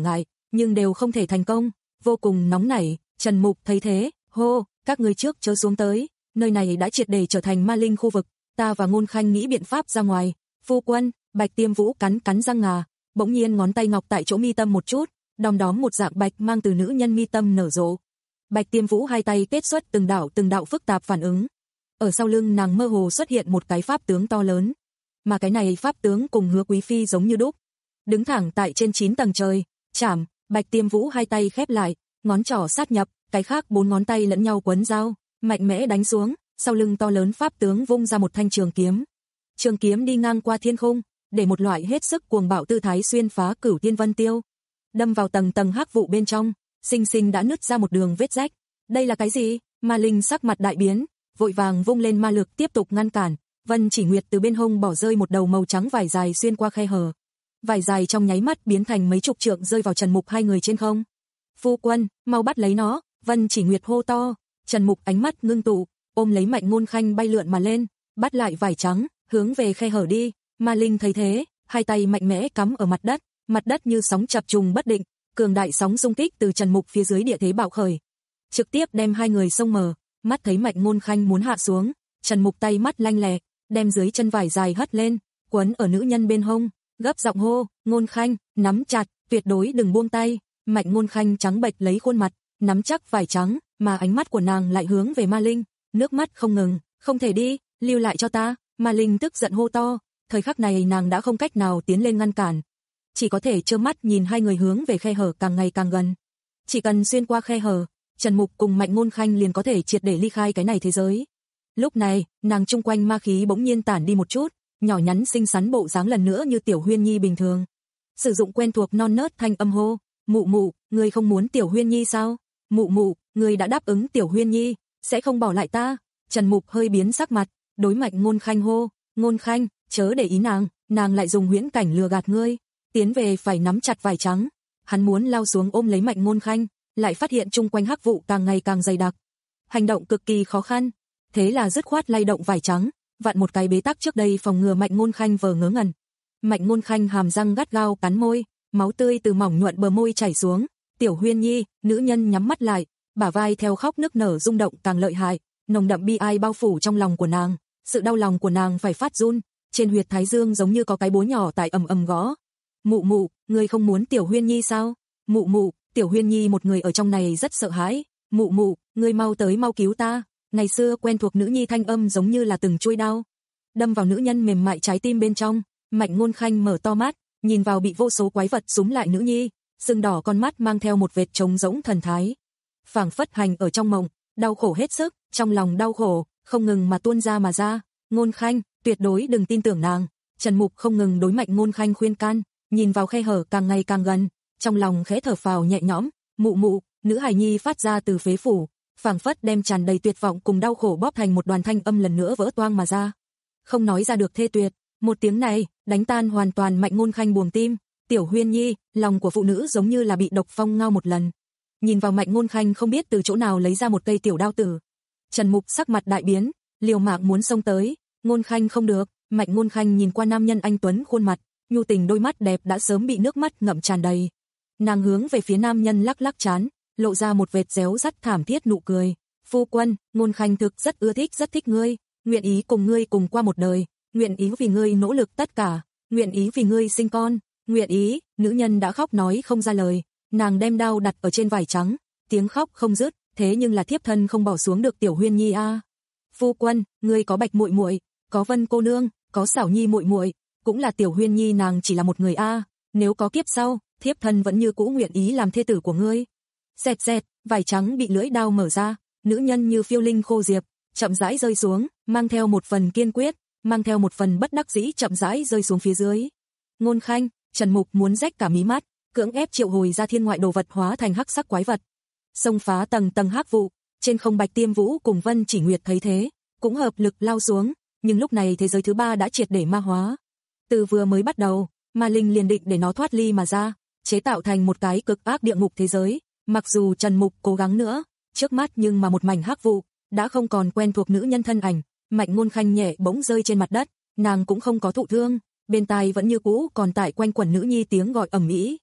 nhưng đều không thể thành công, vô cùng nóng nảy. Trần Mục thấy thế, hô, các ngươi trước chớ xuống tới, nơi này đã triệt để trở thành ma linh khu vực, ta và Ngôn Khanh nghĩ biện pháp ra ngoài. Phu quân, Bạch Tiêm Vũ cắn cắn răng ngà, bỗng nhiên ngón tay ngọc tại chỗ mi tâm một chút, đom đóm một dạng bạch mang từ nữ nhân mi tâm nở rộ. Bạch Tiêm Vũ hai tay kết xuất từng đạo từng đạo phức tạp phản ứng. Ở sau lưng nàng mơ hồ xuất hiện một cái pháp tướng to lớn, mà cái này pháp tướng cùng Hứa Quý phi giống như đúc, đứng thẳng tại trên chín tầng trời. Chảm, Bạch Tiêm Vũ hai tay khép lại, ngón trỏ sát nhập, cái khác bốn ngón tay lẫn nhau quấn dao, mạnh mẽ đánh xuống, sau lưng to lớn pháp tướng vung ra một thanh trường kiếm. Trường kiếm đi ngang qua thiên khung, để một loại hết sức cuồng bạo tư thái xuyên phá cửu thiên vân tiêu, đâm vào tầng tầng hắc vụ bên trong, sinh sinh đã nứt ra một đường vết rách. Đây là cái gì? Ma linh sắc mặt đại biến, vội vàng vung lên ma lực tiếp tục ngăn cản. Vân Chỉ Nguyệt từ bên hông bỏ rơi một đầu màu trắng vải dài xuyên qua khe hở. Vải dài trong nháy mắt biến thành mấy chục trượng rơi vào Trần Mục hai người trên không. Phu quân, mau bắt lấy nó, Vân Chỉ Nguyệt hô to. Trần Mục ánh mắt ngưng tụ, ôm lấy Mạnh Ngôn Khanh bay lượn mà lên, bắt lại vải trắng, hướng về khe hở đi. Ma linh thấy thế, hai tay mạnh mẽ cắm ở mặt đất, mặt đất như sóng chập trùng bất định, cường đại sóng xung kích từ Trần Mục phía dưới địa thế bạo khởi, trực tiếp đem hai người xông mờ. Mắt thấy Mạnh Ngôn Khanh muốn hạ xuống, Trần Mục tay mắt lanh lẹ, đem dưới chân vải dài hất lên, quấn ở nữ nhân bên hông, gấp giọng hô, Ngôn Khanh, nắm chặt, tuyệt đối đừng buông tay. Mạnh Ngôn Khanh trắng bệch lấy khuôn mặt, nắm chắc vải trắng, mà ánh mắt của nàng lại hướng về Ma Linh, nước mắt không ngừng, không thể đi, lưu lại cho ta. Ma Linh tức giận hô to, thời khắc này nàng đã không cách nào tiến lên ngăn cản, chỉ có thể trơ mắt nhìn hai người hướng về khe hở càng ngày càng gần. Chỉ cần xuyên qua khe hở, Trần Mục cùng Mạnh Ngôn Khanh liền có thể triệt để ly khai cái này thế giới. Lúc này, nàng chung quanh ma khí bỗng nhiên tản đi một chút, nhỏ nhắn xinh xắn bộ dáng lần nữa như Tiểu Huyên Nhi bình thường. Sử dụng quen thuộc non nớt thanh âm hô, mụ mụ, ngươi không muốn Tiểu Huyên Nhi sao? Mụ mụ, ngươi đã đáp ứng Tiểu Huyên Nhi, sẽ không bỏ lại ta. Trần Mục hơi biến sắc mặt, đối Mạnh Ngôn Khanh hô, Ngôn Khanh, chớ để ý nàng, nàng lại dùng huyễn cảnh lừa gạt ngươi. Tiến về phải nắm chặt vải trắng. Hắn muốn lao xuống ôm lấy Mạnh Ngôn Khanh, lại phát hiện chung quanh hắc vụ càng ngày càng dày đặc, hành động cực kỳ khó khăn. Thế là dứt khoát lay động vải trắng, vặn một cái bế tắc trước đây phòng ngừa Mạnh Ngôn Khanh vờ ngớ ngẩn. Mạnh Ngôn Khanh hàm răng gắt gao cắn môi, máu tươi từ mỏng nhuận bờ môi chảy xuống. Tiểu Huyên Nhi, nữ nhân nhắm mắt lại, bả vai theo khóc nức nở rung động càng lợi hại, nồng đậm bi ai bao phủ trong lòng của nàng, sự đau lòng của nàng phải phát run, trên huyệt thái dương giống như có cái búa nhỏ tại ầm ầm gõ. Mụ mụ, ngươi không muốn Tiểu Huyên Nhi sao? Mụ mụ, Tiểu Huyên Nhi một người ở trong này rất sợ hãi. Mụ mụ, ngươi mau tới mau cứu ta. Ngày xưa quen thuộc nữ nhi thanh âm giống như là từng chuôi đao, đâm vào nữ nhân mềm mại trái tim bên trong. Mạnh Ngôn Khanh mở to mắt, nhìn vào bị vô số quái vật súm lại nữ nhi, sưng đỏ con mắt mang theo một vệt trống rỗng thần thái, phảng phất hành ở trong mộng, đau khổ hết sức, trong lòng đau khổ không ngừng mà tuôn ra mà ra. Ngôn Khanh, tuyệt đối đừng tin tưởng nàng. Trần Mục không ngừng đối Mạnh Ngôn Khanh khuyên can, nhìn vào khe hở càng ngày càng gần, trong lòng khẽ thở phào nhẹ nhõm. Mụ mụ, nữ hài nhi phát ra từ phế phủ, phảng phất đem tràn đầy tuyệt vọng cùng đau khổ bóp thành một đoàn thanh âm lần nữa vỡ toang mà ra, không nói ra được thê tuyệt. Một tiếng này đánh tan hoàn toàn Mạnh Ngôn Khanh buồng tim. Tiểu Huyên Nhi, lòng của phụ nữ giống như là bị độc phong ngao một lần. Nhìn vào Mạnh Ngôn Khanh không biết từ chỗ nào lấy ra một cây tiểu đao tử. Trần Mục sắc mặt đại biến, liều mạng muốn xông tới. Ngôn Khanh không được. Mạnh Ngôn Khanh nhìn qua nam nhân anh tuấn khuôn mặt, nhu tình đôi mắt đẹp đã sớm bị nước mắt ngậm tràn đầy. Nàng hướng về phía nam nhân lắc lắc trán, lộ ra một vệt réo rắt thảm thiết nụ cười. Phu quân, Ngôn Khanh thực rất ưa thích rất thích ngươi, nguyện ý cùng ngươi cùng qua một đời, nguyện ý vì ngươi nỗ lực tất cả, nguyện ý vì ngươi sinh con, nguyện ý. Nữ nhân đã khóc nói không ra lời, nàng đem đao đặt ở trên vải trắng, tiếng khóc không dứt, thế nhưng là thiếp thân không bỏ xuống được Tiểu Huyên Nhi a. À. Phu quân, ngươi có Bạch muội muội, có Vân cô nương, có Xảo Nhi muội muội, cũng là Tiểu Huyên Nhi nàng chỉ là một người a, à. Nếu có kiếp sau, thiếp thân vẫn như cũ nguyện ý làm thê tử của ngươi. Dẹt dẹt, vải trắng bị lưỡi đao mở ra, nữ nhân như phiêu linh khô diệp, chậm rãi rơi xuống, mang theo một phần kiên quyết, mang theo một phần bất đắc dĩ chậm rãi rơi xuống phía dưới. Ngôn Khanh, Trần Mục muốn rách cả mí mắt, cưỡng ép triệu hồi ra thiên ngoại đồ vật hóa thành hắc sắc quái vật, xông phá tầng tầng hắc vụ. Trên không Bạch Tiêm Vũ cùng Vân Chỉ Nguyệt thấy thế, cũng hợp lực lao xuống, nhưng lúc này thế giới thứ ba đã triệt để ma hóa. Từ vừa mới bắt đầu, Ma Linh liền định để nó thoát ly mà ra, chế tạo thành một cái cực ác địa ngục thế giới. Mặc dù Trần Mục cố gắng nữa, trước mắt nhưng mà một mảnh hắc vụ, đã không còn quen thuộc nữ nhân thân ảnh. Mạnh Ngôn Khanh nhẹ bỗng rơi trên mặt đất, nàng cũng không có thụ thương, bên tai vẫn như cũ còn tại quanh quẩn nữ nhi tiếng gọi ầm ĩ.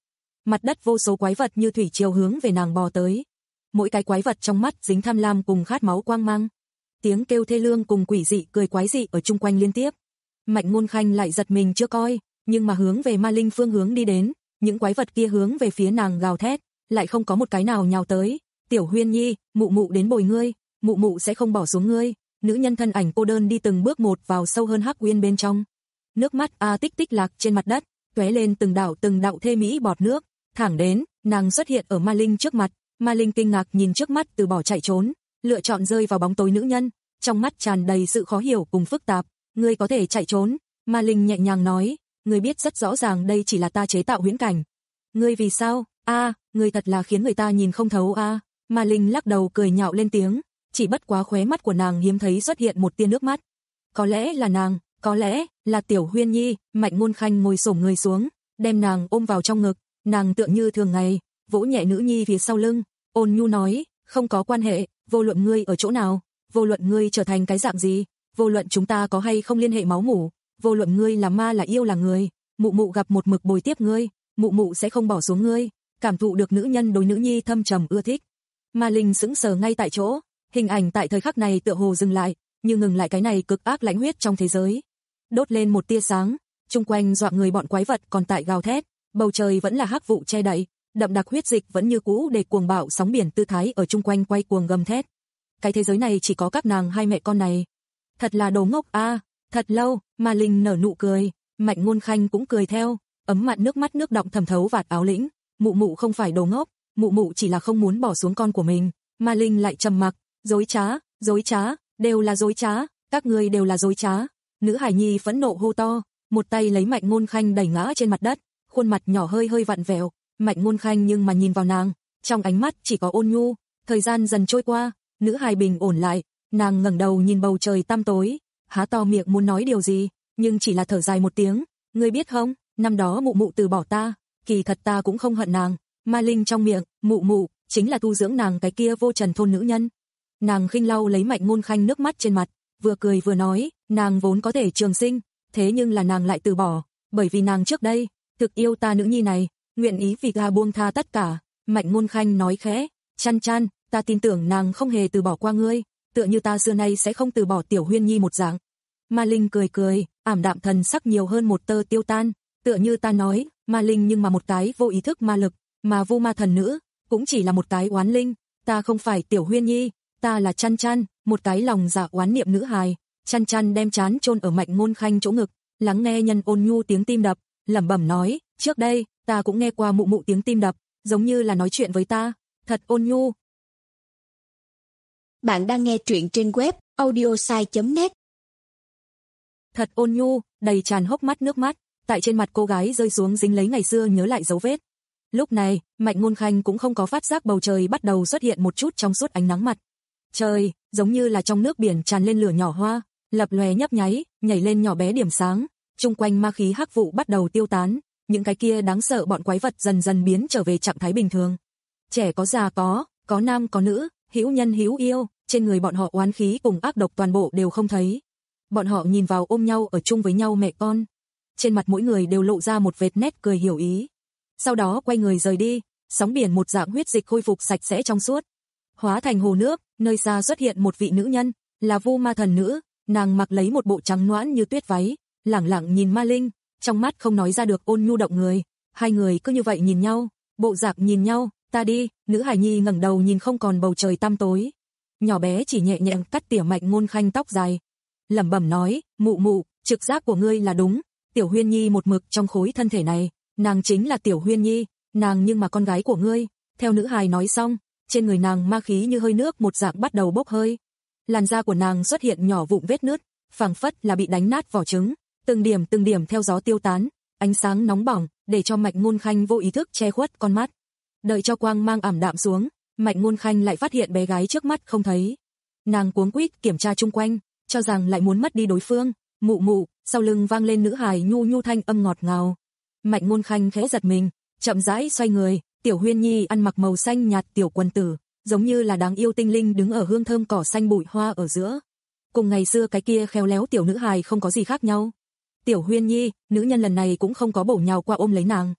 mặt đất vô số quái vật như thủy triều hướng về nàng bò tới. Mỗi cái quái vật trong mắt dính tham lam cùng khát máu quang mang. Tiếng kêu thê lương cùng quỷ dị cười quái dị ở chung quanh liên tiếp. Mạnh Ngôn Khanh lại giật mình chưa coi, nhưng mà hướng về Ma Linh phương hướng đi đến, những quái vật kia hướng về phía nàng gào thét, lại không có một cái nào nhào tới. Tiểu Huyên Nhi, mụ mụ đến bồi ngươi, mụ mụ sẽ không bỏ xuống ngươi. Nữ nhân thân ảnh cô đơn đi từng bước một vào sâu hơn hắc uyên bên trong. Nước mắt a tích tích lạc trên mặt đất, tóe lên từng đạo từng đạo thê mỹ bọt nước, thẳng đến nàng xuất hiện ở Ma Linh trước mặt. Ma Linh kinh ngạc nhìn trước mắt từ bỏ chạy trốn, lựa chọn rơi vào bóng tối nữ nhân, trong mắt tràn đầy sự khó hiểu cùng phức tạp. Ngươi có thể chạy trốn? Ma Linh nhẹ nhàng nói, ngươi biết rất rõ ràng đây chỉ là ta chế tạo huyễn cảnh. Ngươi vì sao? A, à, ngươi thật là khiến người ta nhìn không thấu a. À. Ma Linh lắc đầu cười nhạo lên tiếng, chỉ bất quá khóe mắt của nàng hiếm thấy xuất hiện một tia nước mắt. Có lẽ là nàng, có lẽ là Tiểu Huyên Nhi. Mạnh Ngôn Khanh ngồi xổm người xuống, đem nàng ôm vào trong ngực, nàng tựa như thường ngày, vỗ nhẹ nữ nhi phía sau lưng, ôn nhu nói, không có quan hệ, vô luận ngươi ở chỗ nào, vô luận ngươi trở thành cái dạng gì, vô luận chúng ta có hay không liên hệ máu mủ, vô luận ngươi là ma là yêu là người, mụ mụ gặp một mực bồi tiếp ngươi, mụ mụ sẽ không bỏ xuống ngươi. Cảm thụ được nữ nhân đối nữ nhi thâm trầm ưa thích, Ma Linh sững sờ ngay tại chỗ, hình ảnh tại thời khắc này tựa hồ dừng lại, như ngừng lại cái này cực ác lãnh huyết trong thế giới. Đốt lên một tia sáng, chung quanh dọa người bọn quái vật còn tại gào thét, bầu trời vẫn là hắc vụ che đậy, đậm đặc huyết dịch vẫn như cũ để cuồng bạo sóng biển tư thái ở chung quanh quay cuồng gầm thét. Cái thế giới này chỉ có các nàng hai mẹ con này. Thật là đồ ngốc a, à, thật lâu. Ma Linh nở nụ cười, Mạnh Ngôn Khanh cũng cười theo, ấm mặn nước mắt nước đọng thẩm thấu vạt áo lĩnh. Mụ mụ không phải đồ ngốc, mụ mụ chỉ là không muốn bỏ xuống con của mình. Ma Linh lại trầm mặc, dối trá, dối trá, đều là dối trá, các ngươi đều là dối trá. Nữ hải nhi phẫn nộ hô to, một tay lấy Mạnh Ngôn Khanh đẩy ngã trên mặt đất, khuôn mặt nhỏ hơi hơi vặn vẹo. Mạnh Ngôn Khanh nhưng mà nhìn vào nàng, trong ánh mắt chỉ có ôn nhu. Thời gian dần trôi qua, nữ hài bình ổn lại, nàng ngẩng đầu nhìn bầu trời tăm tối, há to miệng muốn nói điều gì, nhưng chỉ là thở dài một tiếng. Ngươi biết không, năm đó mụ mụ từ bỏ ta, kỳ thật ta cũng không hận nàng. Ma Linh trong miệng, mụ mụ chính là tu dưỡng nàng cái kia vô trần thôn nữ nhân. Nàng khinh lau lấy Mạnh Ngôn Khanh nước mắt trên mặt, vừa cười vừa nói, nàng vốn có thể trường sinh, thế nhưng là nàng lại từ bỏ, bởi vì nàng trước đây thực yêu ta nữ nhi này, nguyện ý vì ta buông tha tất cả. Mạnh Ngôn Khanh nói khẽ, chăn chăn, ta tin tưởng nàng không hề từ bỏ qua ngươi, tựa như ta xưa nay sẽ không từ bỏ Tiểu Huyên Nhi một dạng. Ma Linh cười cười, ảm đạm thần sắc nhiều hơn một tơ tiêu tan, tựa như ta nói, Ma Linh nhưng mà một cái vô ý thức ma lực, mà Vu Ma thần nữ cũng chỉ là một cái oán linh, ta không phải Tiểu Huyên Nhi, ta là chăn chăn, một cái lòng dạ oán niệm nữ hài. Chăn chăn đem trán chôn ở Mạnh Ngôn Khanh chỗ ngực, lắng nghe nhân ôn nhu tiếng tim đập, lẩm bẩm nói, trước đây ta cũng nghe qua mụ mụ tiếng tim đập, giống như là nói chuyện với ta, thật ôn nhu. Bạn đang nghe truyện trên web audiosai chấm net. Thật ôn nhu, đầy tràn hốc mắt nước mắt, tại trên mặt cô gái rơi xuống dính lấy ngày xưa nhớ lại dấu vết. Lúc này, Mạnh Ngôn Khanh cũng không có phát giác bầu trời bắt đầu xuất hiện một chút trong suốt ánh nắng mặt. Trời, giống như là trong nước biển tràn lên lửa nhỏ hoa, lập lòe nhấp nháy, nhảy lên nhỏ bé điểm sáng, chung quanh ma khí hắc vụ bắt đầu tiêu tán, những cái kia đáng sợ bọn quái vật dần dần biến trở về trạng thái bình thường. Trẻ có già có, có nam có nữ, hữu nhân hữu yêu, trên người bọn họ oán khí cùng ác độc toàn bộ đều không thấy. Bọn họ nhìn vào ôm nhau ở chung với nhau mẹ con. Trên mặt mỗi người đều lộ ra một vệt nét cười hiểu ý. Sau đó quay người rời đi, sóng biển một dạng huyết dịch khôi phục sạch sẽ trong suốt, hóa thành hồ nước. Nơi xa xuất hiện một vị nữ nhân, là Vu Ma thần nữ, nàng mặc lấy một bộ trắng nõn như tuyết váy, lẳng lặng nhìn Ma Linh, trong mắt không nói ra được ôn nhu động người. Hai người cứ như vậy nhìn nhau, bộ dạng nhìn nhau. Ta đi. Nữ hải nhi ngẩng đầu nhìn không còn bầu trời tăm tối, nhỏ bé chỉ nhẹ nhàng cắt tỉa Mạnh Ngôn Khanh tóc dài, lẩm bẩm nói, mụ mụ, trực giác của ngươi là đúng, Tiểu Huyên Nhi một mực trong khối thân thể này, nàng chính là Tiểu Huyên Nhi, nàng nhưng mà con gái của ngươi. Theo nữ hài nói xong, trên người nàng ma khí như hơi nước một dạng bắt đầu bốc hơi, làn da của nàng xuất hiện nhỏ vụn vết nứt, phảng phất là bị đánh nát vỏ trứng, từng điểm từng điểm theo gió tiêu tán, ánh sáng nóng bỏng để cho Mạnh Ngôn Khanh vô ý thức che khuất con mắt. Đợi cho quang mang ảm đạm xuống, Mạnh Ngôn Khanh lại phát hiện bé gái trước mắt không thấy. Nàng cuống quýt kiểm tra chung quanh, cho rằng lại muốn mất đi đối phương. Mụ mụ, sau lưng vang lên nữ hài nhu nhu thanh âm ngọt ngào. Mạnh Ngôn Khanh khẽ giật mình, chậm rãi xoay người. Tiểu Huyên Nhi ăn mặc màu xanh nhạt tiểu quần tử, giống như là đáng yêu tinh linh đứng ở hương thơm cỏ xanh bụi hoa ở giữa. Cùng ngày xưa cái kia khéo léo tiểu nữ hài không có gì khác nhau. Tiểu Huyên Nhi, nữ nhân lần này cũng không có bổ nhào qua ôm lấy nàng,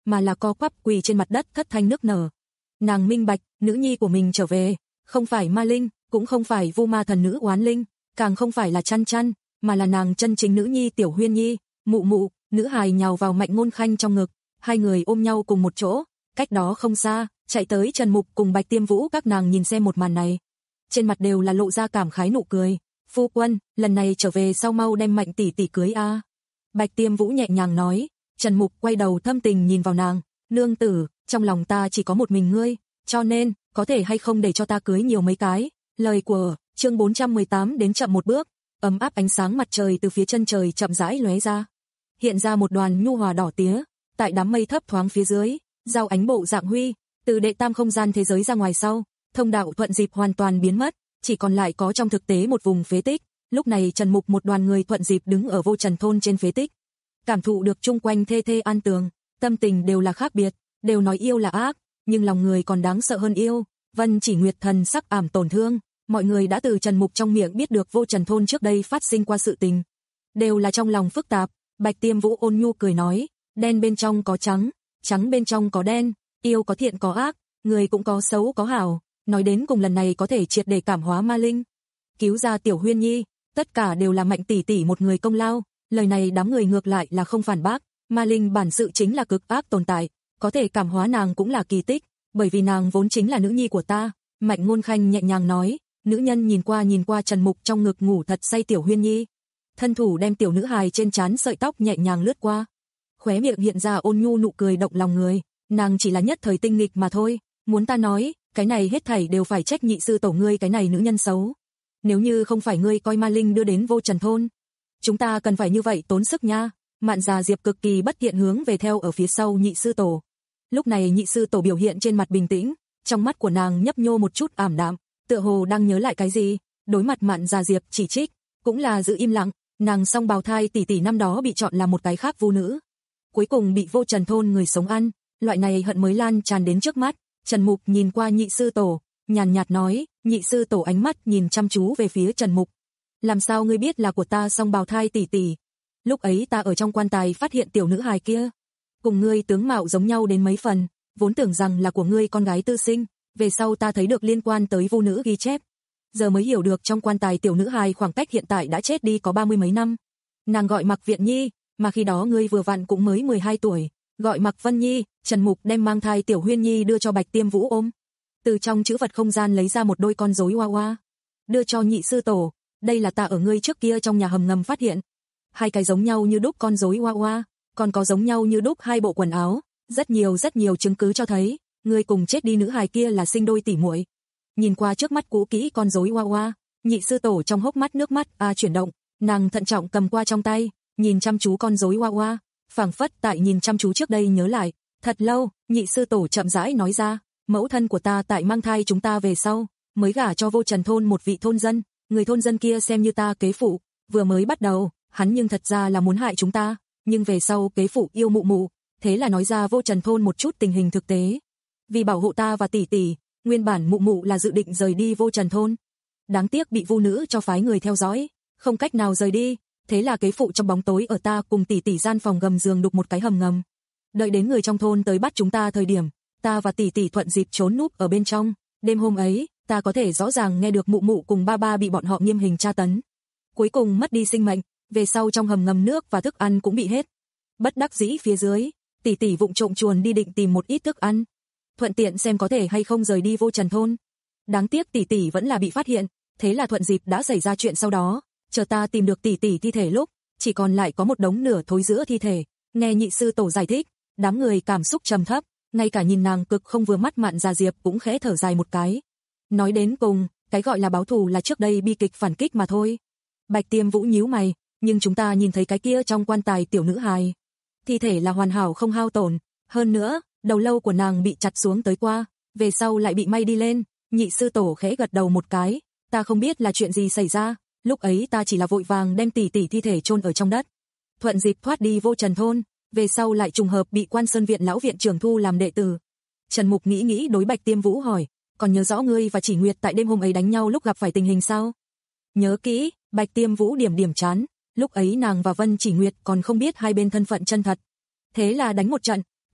mà là co quắp quỳ trên mặt đất thất thanh nức nở. Nàng minh bạch, nữ nhi của mình trở về, không phải ma linh, cũng không phải vu ma thần nữ oán linh, càng không phải là Chăn Chăn, mà là nàng chân chính nữ nhi Tiểu Huyên Nhi. Mụ mụ, nữ hài nhào vào Mạnh Ngôn Khanh trong ngực, hai người ôm nhau cùng một chỗ, cách đó không xa, chạy tới Trần Mục cùng Bạch Tiêm Vũ các nàng nhìn xem một màn này. Trên mặt đều là lộ ra cảm khái nụ cười. Phu quân, lần này trở về sau mau đem Mạnh tỷ tỷ cưới a. Bạch Tiêm Vũ nhẹ nhàng nói. Trần Mục quay đầu thâm tình nhìn vào nàng, nương tử, trong lòng ta chỉ có một mình ngươi, cho nên, có thể hay không để cho ta cưới nhiều mấy cái. Lời của chương bốn trăm mười tám đến chậm một bước, ấm áp ánh sáng mặt trời từ phía chân trời chậm rãi lóe ra. Hiện ra một đoàn nhu hòa đỏ tía, tại đám mây thấp thoáng phía dưới, giao ánh bộ dạng huy, từ đệ tam không gian thế giới ra ngoài sau, thông đạo thuận dịp hoàn toàn biến mất, chỉ còn lại có trong thực tế một vùng phế tích. Lúc này Trần Mục một đoàn người thuận dịp đứng ở Vô Trần thôn trên phế tích, cảm thụ được chung quanh thê thê an tường, tâm tình đều là khác biệt, đều nói yêu là ác, nhưng lòng người còn đáng sợ hơn yêu. Vân Chỉ Nguyệt thần sắc ảm tổn thương, mọi người đã từ Trần Mục trong miệng biết được Vô Trần thôn trước đây phát sinh qua sự tình, đều là trong lòng phức tạp. Bạch Tiêm Vũ ôn nhu cười nói, đen bên trong có trắng, trắng bên trong có đen, yêu có thiện có ác, người cũng có xấu có hảo, nói đến cùng lần này có thể triệt để cảm hóa ma linh, cứu ra Tiểu Huyên Nhi, tất cả đều là Mạnh tỷ tỷ một người công lao. Lời này đám người ngược lại là không phản bác, ma linh bản sự chính là cực ác tồn tại, có thể cảm hóa nàng cũng là kỳ tích, bởi vì nàng vốn chính là nữ nhi của ta. Mạnh Ngôn Khanh nhẹ nhàng nói. Nữ nhân nhìn qua nhìn qua Trần Mục trong ngực ngủ thật say Tiểu Huyên Nhi, thân thủ đem tiểu nữ hài trên trán sợi tóc nhẹ nhàng lướt qua, khóe miệng hiện ra ôn nhu nụ cười động lòng người. Nàng chỉ là nhất thời tinh nghịch mà thôi, muốn ta nói, cái này hết thảy đều phải trách nhị sư tổ ngươi cái này nữ nhân xấu. Nếu như không phải ngươi coi ma linh đưa đến Vô Trần thôn, chúng ta cần phải như vậy tốn sức nha. Mạn Già Diệp cực kỳ bất thiện hướng về theo ở phía sau nhị sư tổ. Lúc này nhị sư tổ biểu hiện trên mặt bình tĩnh, trong mắt của nàng nhấp nhô một chút ảm đạm, tựa hồ đang nhớ lại cái gì. Đối mặt Mạn Già Diệp chỉ trích, cũng là giữ im lặng. Nàng song bào thai tỷ tỷ năm đó bị chọn là một cái khác vu nữ, cuối cùng bị Vô Trần thôn người sống ăn, loại này hận mới lan tràn đến trước mắt. Trần Mục nhìn qua nhị sư tổ, nhàn nhạt nói. Nhị sư tổ ánh mắt nhìn chăm chú về phía Trần Mục. Làm sao ngươi biết là của ta song bào thai tỷ tỷ? Lúc ấy ta ở trong quan tài phát hiện tiểu nữ hài kia, cùng ngươi tướng mạo giống nhau đến mấy phần, vốn tưởng rằng là của ngươi con gái tư sinh, về sau ta thấy được liên quan tới vu nữ ghi chép, giờ mới hiểu được trong quan tài tiểu nữ hài khoảng cách hiện tại đã chết đi có ba mươi mấy năm. Nàng gọi Mạc Viện Nhi, mà khi đó ngươi vừa vặn cũng mới mười hai tuổi, gọi Mạc Vân Nhi. Trần Mục đem mang thai Tiểu Huyên Nhi đưa cho Bạch Tiêm Vũ ôm, từ trong trữ vật không gian lấy ra một đôi con rối hoa hoa, đưa cho nhị sư tổ. Đây là ta ở ngươi trước kia trong nhà hầm ngầm phát hiện, hai cái giống nhau như đúc con rối hoa hoa, còn có giống nhau như đúc hai bộ quần áo, rất nhiều rất nhiều chứng cứ cho thấy ngươi cùng chết đi nữ hài kia là sinh đôi tỷ muội. Nhìn qua trước mắt cũ kỹ con rối hoa hoa, nhị sư tổ trong hốc mắt nước mắt a à chuyển động, nàng thận trọng cầm qua trong tay, nhìn chăm chú con rối hoa hoa, phảng phất tại nhìn chăm chú trước đây nhớ lại. Thật lâu, nhị sư tổ chậm rãi nói ra, mẫu thân của ta tại mang thai chúng ta về sau, mới gả cho Vô Trần thôn một vị thôn dân, người thôn dân kia xem như ta kế phụ, vừa mới bắt đầu, hắn nhưng thật ra là muốn hại chúng ta, nhưng về sau kế phụ yêu mụ mụ, thế là nói ra Vô Trần thôn một chút tình hình thực tế. Vì bảo hộ ta và tỷ tỷ, nguyên bản mụ mụ là dự định rời đi Vô Trần thôn, đáng tiếc bị vu nữ cho phái người theo dõi, không cách nào rời đi, thế là kế phụ trong bóng tối ở ta cùng tỷ tỷ gian phòng gầm giường đục một cái hầm ngầm. Đợi đến người trong thôn tới bắt chúng ta thời điểm, ta và tỷ tỷ thuận dịp trốn núp ở bên trong. Đêm hôm ấy, ta có thể rõ ràng nghe được mụ mụ cùng ba ba bị bọn họ nghiêm hình tra tấn, cuối cùng mất đi sinh mệnh. Về sau trong hầm ngầm nước và thức ăn cũng bị hết. Bất đắc dĩ phía dưới, tỷ tỷ vụng trộm chuồn đi định tìm một ít thức ăn, thuận tiện xem có thể hay không rời đi Vô Trần thôn. Đáng tiếc tỷ tỷ vẫn là bị phát hiện, thế là thuận dịp đã xảy ra chuyện sau đó. Chờ ta tìm được tỷ tỷ thi thể lúc, chỉ còn lại có một đống nửa thối giữa thi thể. Nghe nhị sư tổ giải thích, đám người cảm xúc trầm thấp, ngay cả nhìn nàng cực không vừa mắt Mạn Già Diệp cũng khẽ thở dài một cái. Nói đến cùng, cái gọi là báo thù là trước đây bi kịch phản kích mà thôi. Bạch Tiêm Vũ nhíu mày, nhưng chúng ta nhìn thấy cái kia trong quan tài tiểu nữ hài, thi thể là hoàn hảo không hao tổn, hơn nữa, đầu lâu của nàng bị chặt xuống tới qua, về sau lại bị may đi lên. Nhị sư tổ khẽ gật đầu một cái, ta không biết là chuyện gì xảy ra, lúc ấy ta chỉ là vội vàng đem tỷ tỷ thi thể chôn ở trong đất, thuận dịp thoát đi Vô Trần thôn, về sau lại trùng hợp bị Quan Sơn viện lão viện trưởng thu làm đệ tử. Trần Mục nghĩ nghĩ đối Bạch Tiêm Vũ hỏi, còn nhớ rõ ngươi và Chỉ Nguyệt tại đêm hôm ấy đánh nhau lúc gặp phải tình hình sao? Nhớ kỹ. Bạch Tiêm Vũ điểm điểm chán, lúc ấy nàng và Vân Chỉ Nguyệt còn không biết hai bên thân phận chân thật, thế là đánh một trận,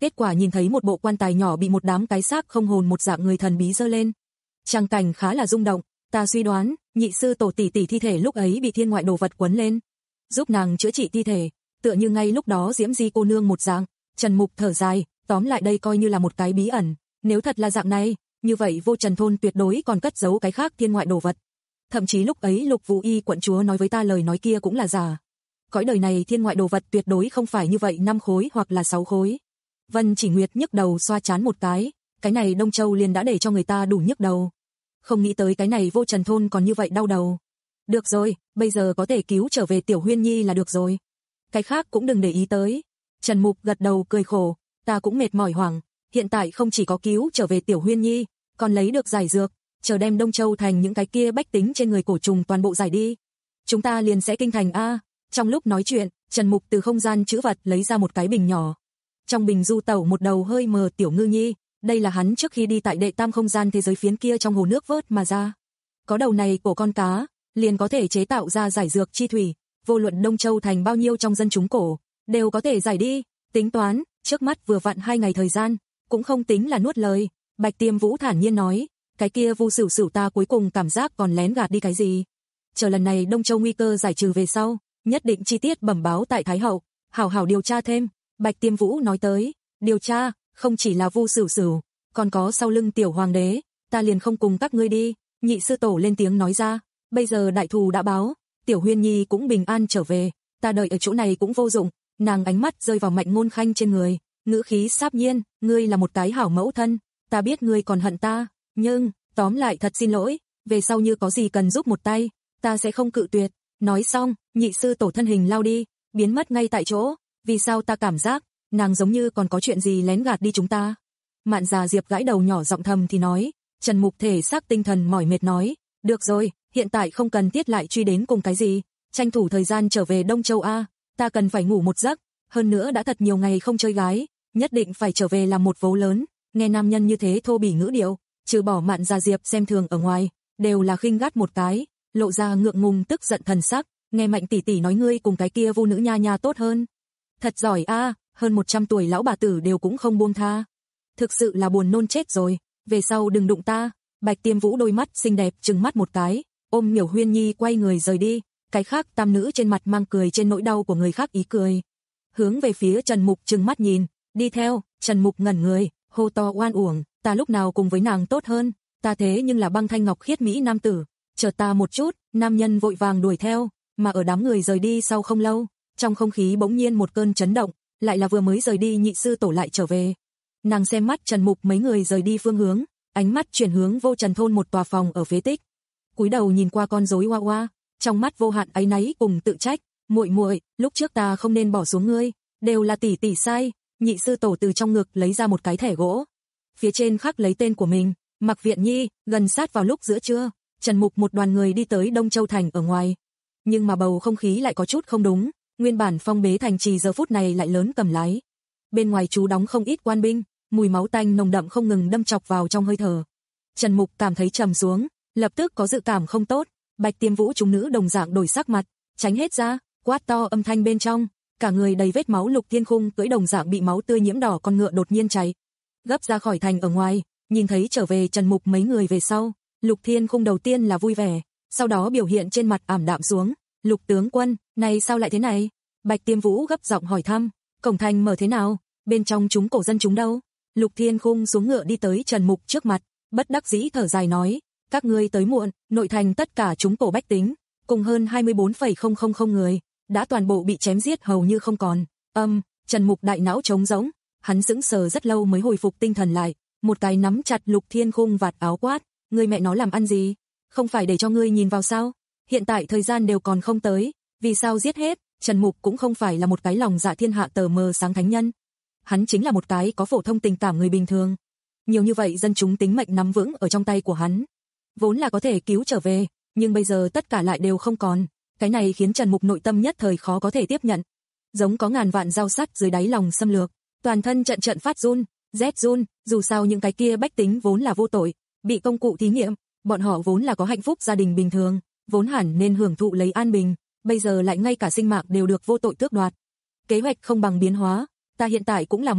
Kết quả nhìn thấy một bộ quan tài nhỏ bị một đám cái xác không hồn một dạng người thần bí giơ lên. Trang cảnh khá là rung động, ta suy đoán, nhị sư tổ tỷ tỷ thi thể lúc ấy bị thiên ngoại đồ vật quấn lên, giúp nàng chữa trị thi thể, tựa như ngay lúc đó Diễm Di cô nương một dạng. Trần Mục thở dài, tóm lại đây coi như là một cái bí ẩn, nếu thật là dạng này, như vậy Vô Trần thôn tuyệt đối còn cất giấu cái khác thiên ngoại đồ vật. Thậm chí lúc ấy Lục Vũ Y quận chúa nói với ta lời nói kia cũng là giả. Cõi đời này thiên ngoại đồ vật tuyệt đối không phải như vậy năm khối hoặc là sáu khối. Vân Chỉ Nguyệt nhức đầu xoa chán một cái, cái này Đông Châu liền đã để cho người ta đủ nhức đầu. Không nghĩ tới cái này Vô Trần thôn còn như vậy đau đầu. Được rồi, bây giờ có thể cứu trở về Tiểu Huyên Nhi là được rồi. Cái khác cũng đừng để ý tới. Trần Mục gật đầu cười khổ, ta cũng mệt mỏi hoảng, hiện tại không chỉ có cứu trở về Tiểu Huyên Nhi, còn lấy được giải dược, chờ đem Đông Châu thành những cái kia bách tính trên người cổ trùng toàn bộ giải đi. Chúng ta liền sẽ kinh thành a. Trong lúc nói chuyện, Trần Mục từ không gian trữ vật lấy ra một cái bình nhỏ. Trong bình du tẩu một đầu hơi mờ tiểu ngư nhi, đây là hắn trước khi đi tại đệ tam không gian thế giới phiến kia trong hồ nước vớt mà ra. Có đầu này của con cá, liền có thể chế tạo ra giải dược chi thủy, vô luận Đông Châu thành bao nhiêu trong dân chúng cổ, đều có thể giải đi, tính toán, trước mắt vừa vặn hai ngày thời gian, cũng không tính là nuốt lời. Bạch Tiêm Vũ thản nhiên nói, cái kia Vu Sửu Sửu ta cuối cùng cảm giác còn lén gạt đi cái gì. Chờ lần này Đông Châu nguy cơ giải trừ về sau, nhất định chi tiết bẩm báo tại Thái Hậu, hảo hảo điều tra thêm. Bạch Tiêm Vũ nói tới, điều tra, không chỉ là Vu Sửu Sửu, còn có sau lưng tiểu hoàng đế, ta liền không cùng các ngươi đi. Nhị sư tổ lên tiếng nói ra, bây giờ đại thù đã báo, Tiểu Huyên Nhi cũng bình an trở về, ta đợi ở chỗ này cũng vô dụng. Nàng ánh mắt rơi vào Mạnh Ngôn Khanh trên người, ngữ khí sáp nhiên, ngươi là một cái hảo mẫu thân, ta biết ngươi còn hận ta, nhưng, tóm lại thật xin lỗi, về sau như có gì cần giúp một tay, ta sẽ không cự tuyệt. Nói xong, nhị sư tổ thân hình lao đi, biến mất ngay tại chỗ. Vì sao ta cảm giác, nàng giống như còn có chuyện gì lén gạt đi chúng ta. Mạn Già Diệp gãi đầu nhỏ giọng thầm thì nói. Trần Mục thể xác tinh thần mỏi mệt nói, được rồi, hiện tại không cần thiết lại truy đến cùng cái gì, tranh thủ thời gian trở về Đông Châu A, ta cần phải ngủ một giấc, hơn nữa đã thật nhiều ngày không chơi gái, nhất định phải trở về làm một vố lớn. Nghe nam nhân như thế thô bỉ ngữ điệu, trừ bỏ Mạn Già Diệp xem thường ở ngoài, đều là khinh gắt một cái, lộ ra ngượng ngùng tức giận thần sắc. Nghe Mạnh tỷ tỷ nói ngươi cùng cái kia Vu nữ nha nha tốt hơn, thật giỏi a, hơn một trăm tuổi lão bà tử đều cũng không buông tha, thực sự là buồn nôn chết rồi, về sau đừng đụng ta. Bạch Tiêm Vũ đôi mắt xinh đẹp trừng mắt một cái, ôm Miểu Huyên Nhi quay người rời đi. Cái khác tam nữ trên mặt mang cười trên nỗi đau của người khác ý cười, hướng về phía Trần Mục trừng mắt nhìn, đi theo. Trần Mục ngẩn người, hô to oan uổng, ta lúc nào cùng với nàng tốt hơn, ta thế nhưng là băng thanh ngọc khiết mỹ nam tử, chờ ta một chút. Nam nhân vội vàng đuổi theo, mà ở đám người rời đi sau không lâu, trong không khí bỗng nhiên một cơn chấn động, lại là vừa mới rời đi nhị sư tổ lại trở về. Nàng xem mắt Trần Mục mấy người rời đi phương hướng, ánh mắt chuyển hướng Vô Trần thôn một tòa phòng ở phế tích, cúi đầu nhìn qua con rối Hoa Hoa, trong mắt vô hạn áy náy cùng tự trách, muội muội, lúc trước ta không nên bỏ xuống ngươi, đều là tỷ tỷ sai. Nhị sư tổ từ trong ngực lấy ra một cái thẻ gỗ, phía trên khắc lấy tên của mình, Mặc Viện Nhi. Gần sát vào lúc giữa trưa, Trần Mục một đoàn người đi tới Đông Châu thành ở ngoài, nhưng mà bầu không khí lại có chút không đúng, nguyên bản phong bế thành trì giờ phút này lại lớn cầm lái. Bên ngoài trú đóng không ít quan binh, mùi máu tanh nồng đậm không ngừng đâm chọc vào trong hơi thở. Trần Mục cảm thấy trầm xuống, lập tức có dự cảm không tốt. Bạch Tiêm Vũ chúng nữ đồng dạng đổi sắc mặt, tránh hết ra, quát to âm thanh bên trong, cả người đầy vết máu Lục Thiên Khung cưỡi đồng dạng bị máu tươi nhiễm đỏ con ngựa đột nhiên chạy gấp ra khỏi thành ở ngoài, nhìn thấy trở về Trần Mục mấy người về sau, Lục Thiên Khung đầu tiên là vui vẻ, sau đó biểu hiện trên mặt ảm đạm xuống. Lục tướng quân, này sao lại thế này? Bạch Tiêm Vũ gấp giọng hỏi thăm, cổng thành mở thế nào, bên trong chúng cổ dân chúng đâu? Lục Thiên Khung xuống ngựa đi tới Trần Mục trước mặt, bất đắc dĩ thở dài nói, các ngươi tới muộn, nội thành tất cả chúng cổ bách tính, cùng hơn hai mươi bốn phẩy không không không người, đã toàn bộ bị chém giết hầu như không còn. Âm, um, Trần Mục đại não trống rỗng, hắn sững sờ rất lâu mới hồi phục tinh thần lại, một cái nắm chặt Lục Thiên Khung vạt áo quát, ngươi mẹ nó làm ăn gì? Không phải để cho ngươi nhìn vào sao? Hiện tại thời gian đều còn không tới, vì sao giết hết? Trần Mục cũng không phải là một cái lòng dạ thiên hạ tờ mờ sáng thánh nhân, hắn chính là một cái có phổ thông tình cảm người bình thường. Nhiều như vậy dân chúng tính mệnh nắm vững ở trong tay của hắn, vốn là có thể cứu trở về, nhưng bây giờ tất cả lại đều không còn. Cái này khiến Trần Mục nội tâm nhất thời khó có thể tiếp nhận, giống có ngàn vạn dao sắt dưới đáy lòng xâm lược, toàn thân trận trận phát run, rét run. Dù sao những cái kia bách tính vốn là vô tội, bị công cụ thí nghiệm, bọn họ vốn là có hạnh phúc gia đình bình thường, vốn hẳn nên hưởng thụ lấy an bình, bây giờ lại ngay cả sinh mạng đều được vô tội tước đoạt. Kế hoạch không bằng biến hóa, ta hiện tại cũng là mộng,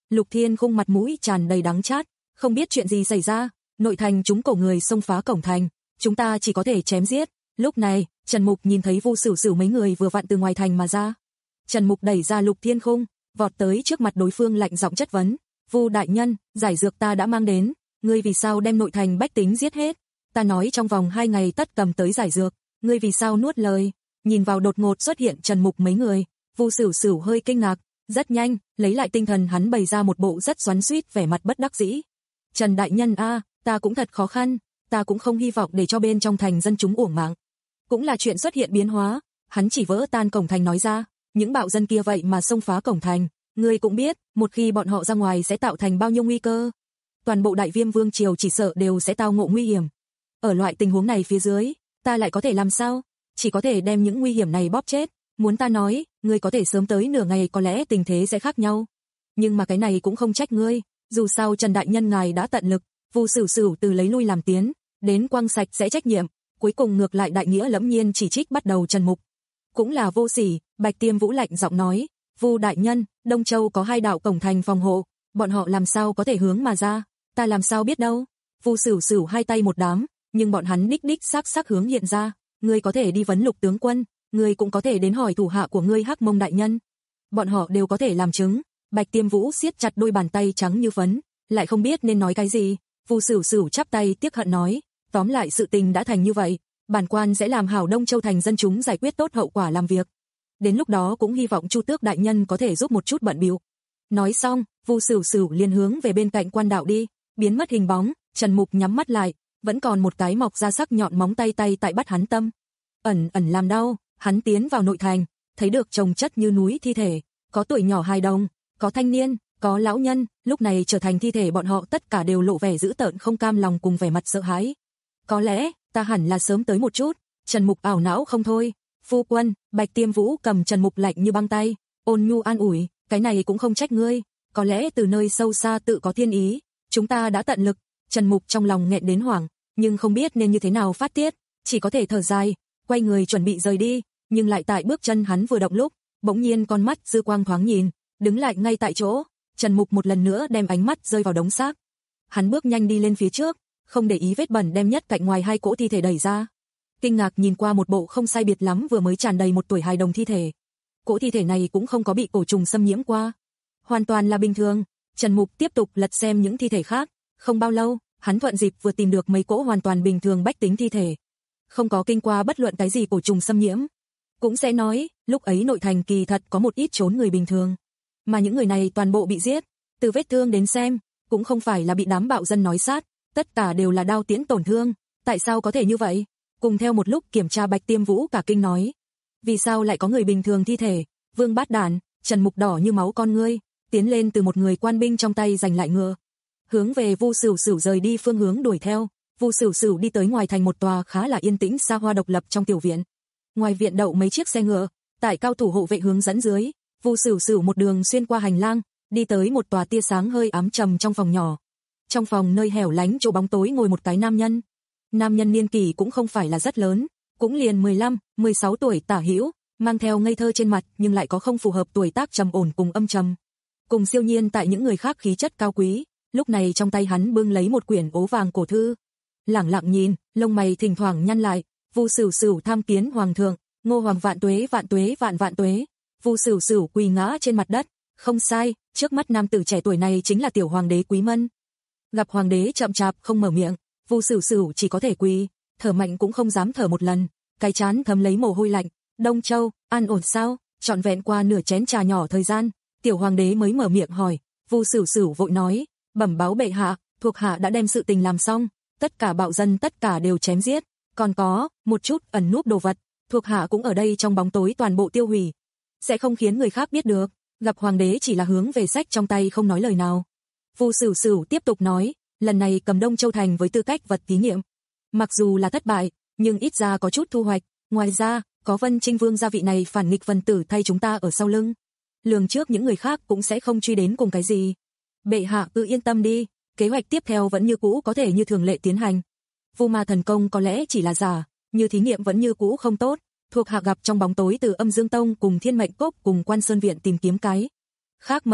Lục Thiên Khung mặt mũi tràn đầy đắng chát, không biết chuyện gì xảy ra, nội thành chúng cổ người xông phá cổng thành, chúng ta chỉ có thể chém giết. Lúc này, Trần Mục nhìn thấy Vu Sửu Sửu mấy người vừa vặn từ ngoài thành mà ra. Trần Mục đẩy ra Lục Thiên Khung, vọt tới trước mặt đối phương lạnh giọng chất vấn, "Vu đại nhân, giải dược ta đã mang đến, ngươi vì sao đem nội thành bách tính giết hết? Ta nói trong vòng hai ngày tất cầm tới giải dược, ngươi vì sao nuốt lời?" Nhìn vào đột ngột xuất hiện Trần Mục mấy người, Vu Sửu Sửu hơi kinh ngạc, rất nhanh, lấy lại tinh thần hắn bày ra một bộ rất xoắn xuýt vẻ mặt bất đắc dĩ. "Trần đại nhân a, ta cũng thật khó khăn, ta cũng không hy vọng để cho bên trong thành dân chúng uổng mạng. Cũng là chuyện xuất hiện biến hóa." Hắn chỉ vỡ tan cổng thành nói ra, "Những bạo dân kia vậy mà xông phá cổng thành, ngươi cũng biết, một khi bọn họ ra ngoài sẽ tạo thành bao nhiêu nguy cơ. Toàn bộ Đại Viêm Vương triều chỉ sợ đều sẽ tao ngộ nguy hiểm. Ở loại tình huống này phía dưới, ta lại có thể làm sao? Chỉ có thể đem những nguy hiểm này bóp chết. Muốn ta nói, ngươi có thể sớm tới nửa ngày có lẽ tình thế sẽ khác nhau. Nhưng mà cái này cũng không trách ngươi, dù sao Trần đại nhân ngài đã tận lực." Vu Sửu Sửu từ lấy lui làm tiến, đến quăng sạch sẽ trách nhiệm, cuối cùng ngược lại đại nghĩa lẫm nhiên chỉ trích bắt đầu Trần Mục. Cũng là vô sỉ, Bạch Tiêm Vũ lạnh giọng nói, "Vu đại nhân, Đông Châu có hai đạo cổng thành phòng hộ, bọn họ làm sao có thể hướng mà ra, ta làm sao biết đâu." Vu Sửu Sửu hai tay một đám, nhưng bọn hắn đích đích xác xác hướng hiện ra, "Ngươi có thể đi vấn Lục tướng quân, ngươi cũng có thể đến hỏi thủ hạ của ngươi Hắc Mông đại nhân. Bọn họ đều có thể làm chứng." Bạch Tiêm Vũ siết chặt đôi bàn tay trắng như phấn, lại không biết nên nói cái gì. Vu Sửu Sửu chắp tay tiếc hận nói, "Tóm lại sự tình đã thành như vậy, bản quan sẽ làm hảo Đông Châu thành dân chúng giải quyết tốt hậu quả làm việc. Đến lúc đó cũng hy vọng Chu Tước đại nhân có thể giúp một chút bận bịu." Nói xong, Vu Sửu Sửu liền hướng về bên cạnh quan đạo đi, biến mất hình bóng. Trần Mục nhắm mắt lại, vẫn còn một cái mọc ra sắc nhọn móng tay tay tại bắt hắn tâm ẩn ẩn làm đau. Hắn tiến vào nội thành, thấy được chồng chất như núi thi thể, có tuổi nhỏ hài đồng, có thanh niên, có lão nhân, lúc này trở thành thi thể bọn họ tất cả đều lộ vẻ dữ tợn không cam lòng cùng vẻ mặt sợ hãi. "Có lẽ, ta hẳn là sớm tới một chút." Trần Mục ảo não không thôi. "Phu quân." Bạch Tiêm Vũ cầm Trần Mục lạnh như băng tay, ôn nhu an ủi, "Cái này cũng không trách ngươi, có lẽ từ nơi sâu xa tự có thiên ý, chúng ta đã tận lực." Trần Mục trong lòng nghẹn đến hoảng, nhưng không biết nên như thế nào phát tiết, chỉ có thể thở dài, quay người chuẩn bị rời đi, nhưng lại tại bước chân hắn vừa động lúc, bỗng nhiên con mắt dư quang thoáng nhìn, đứng lại ngay tại chỗ. Trần Mục một lần nữa đem ánh mắt rơi vào đống xác. Hắn bước nhanh đi lên phía trước, không để ý vết bẩn đem nhất cạnh ngoài hai cỗ thi thể đẩy ra. Kinh ngạc nhìn qua một bộ không sai biệt lắm vừa mới tràn đầy một tuổi hài đồng thi thể. Cỗ thi thể này cũng không có bị cổ trùng xâm nhiễm qua, hoàn toàn là bình thường. Trần Mục tiếp tục lật xem những thi thể khác, không bao lâu, hắn thuận dịp vừa tìm được mấy cỗ hoàn toàn bình thường bách tính thi thể, không có kinh qua bất luận cái gì cổ trùng xâm nhiễm. Cũng sẽ nói, lúc ấy nội thành kỳ thật có một ít chốn người bình thường, mà những người này toàn bộ bị giết. Từ vết thương đến xem, cũng không phải là bị đám bạo dân nói sát, tất cả đều là đao tiễn tổn thương. Tại sao có thể như vậy? Cùng theo một lúc kiểm tra Bạch Tiêm Vũ cả kinh nói, vì sao lại có người bình thường thi thể? Vương bát đản. Trần Mục đỏ như máu con ngươi, tiến lên từ một người quan binh trong tay giành lại ngựa, hướng về Vu Sửu Sửu rời đi phương hướng đuổi theo. Vu Sửu Sửu đi tới ngoài thành một tòa khá là yên tĩnh xa hoa độc lập trong tiểu viện. Ngoài viện đậu mấy chiếc xe ngựa, tại cao thủ hộ vệ hướng dẫn dưới, Vu Sửu Sửu một đường xuyên qua hành lang, đi tới một tòa tia sáng hơi ám trầm trong phòng nhỏ. Trong phòng nơi hẻo lánh chỗ bóng tối ngồi một cái nam nhân. Nam nhân niên kỷ cũng không phải là rất lớn, cũng liền mười lăm, mười sáu tuổi tả hữu, mang theo ngây thơ trên mặt nhưng lại có không phù hợp tuổi tác trầm ổn cùng âm trầm. Cùng siêu nhiên tại những người khác khí chất cao quý, lúc này trong tay hắn bưng lấy một quyển ố vàng cổ thư. Lẳng lặng nhìn, lông mày thỉnh thoảng nhăn lại, Vu Sửu Sửu tham kiến hoàng thượng, Ngô hoàng vạn tuế vạn tuế vạn vạn tuế. Vu Sửu Sửu quỳ ngã trên mặt đất, không sai, trước mắt nam tử trẻ tuổi này chính là tiểu hoàng đế Quý Mân. Gặp hoàng đế chậm chạp không mở miệng, Vu Sửu Sửu chỉ có thể quỳ, thở mạnh cũng không dám thở một lần, cái trán thấm lấy mồ hôi lạnh. Đông Châu, an ổn sao? Trọn vẹn qua nửa chén trà nhỏ thời gian, tiểu hoàng đế mới mở miệng hỏi. Vu Sửu Sửu vội nói, bẩm báo bệ hạ, thuộc hạ đã đem sự tình làm xong, tất cả bạo dân tất cả đều chém giết, còn có một chút ẩn núp đồ vật, thuộc hạ cũng ở đây trong bóng tối toàn bộ tiêu hủy, sẽ không khiến người khác biết được. Gặp hoàng đế chỉ là hướng về sách trong tay không nói lời nào. Vu Sửu Sửu tiếp tục nói, lần này cầm Đông Châu thành với tư cách vật thí nghiệm, mặc dù là thất bại, nhưng ít ra có chút thu hoạch. Ngoài ra, có Vân Trinh Vương gia vị này phản nghịch phần tử thay chúng ta ở sau lưng, lường trước những người khác cũng sẽ không truy đến cùng cái gì. Bệ hạ cứ yên tâm đi, kế hoạch tiếp theo vẫn như cũ có thể như thường lệ tiến hành. Vu ma thần công có lẽ chỉ là giả, như thí nghiệm vẫn như cũ không tốt. Thuộc hạ gặp trong bóng tối từ Âm Dương Tông cùng Thiên Mệnh Cốc cùng Quan Sơn Viện tìm kiếm cái khác mật pháp,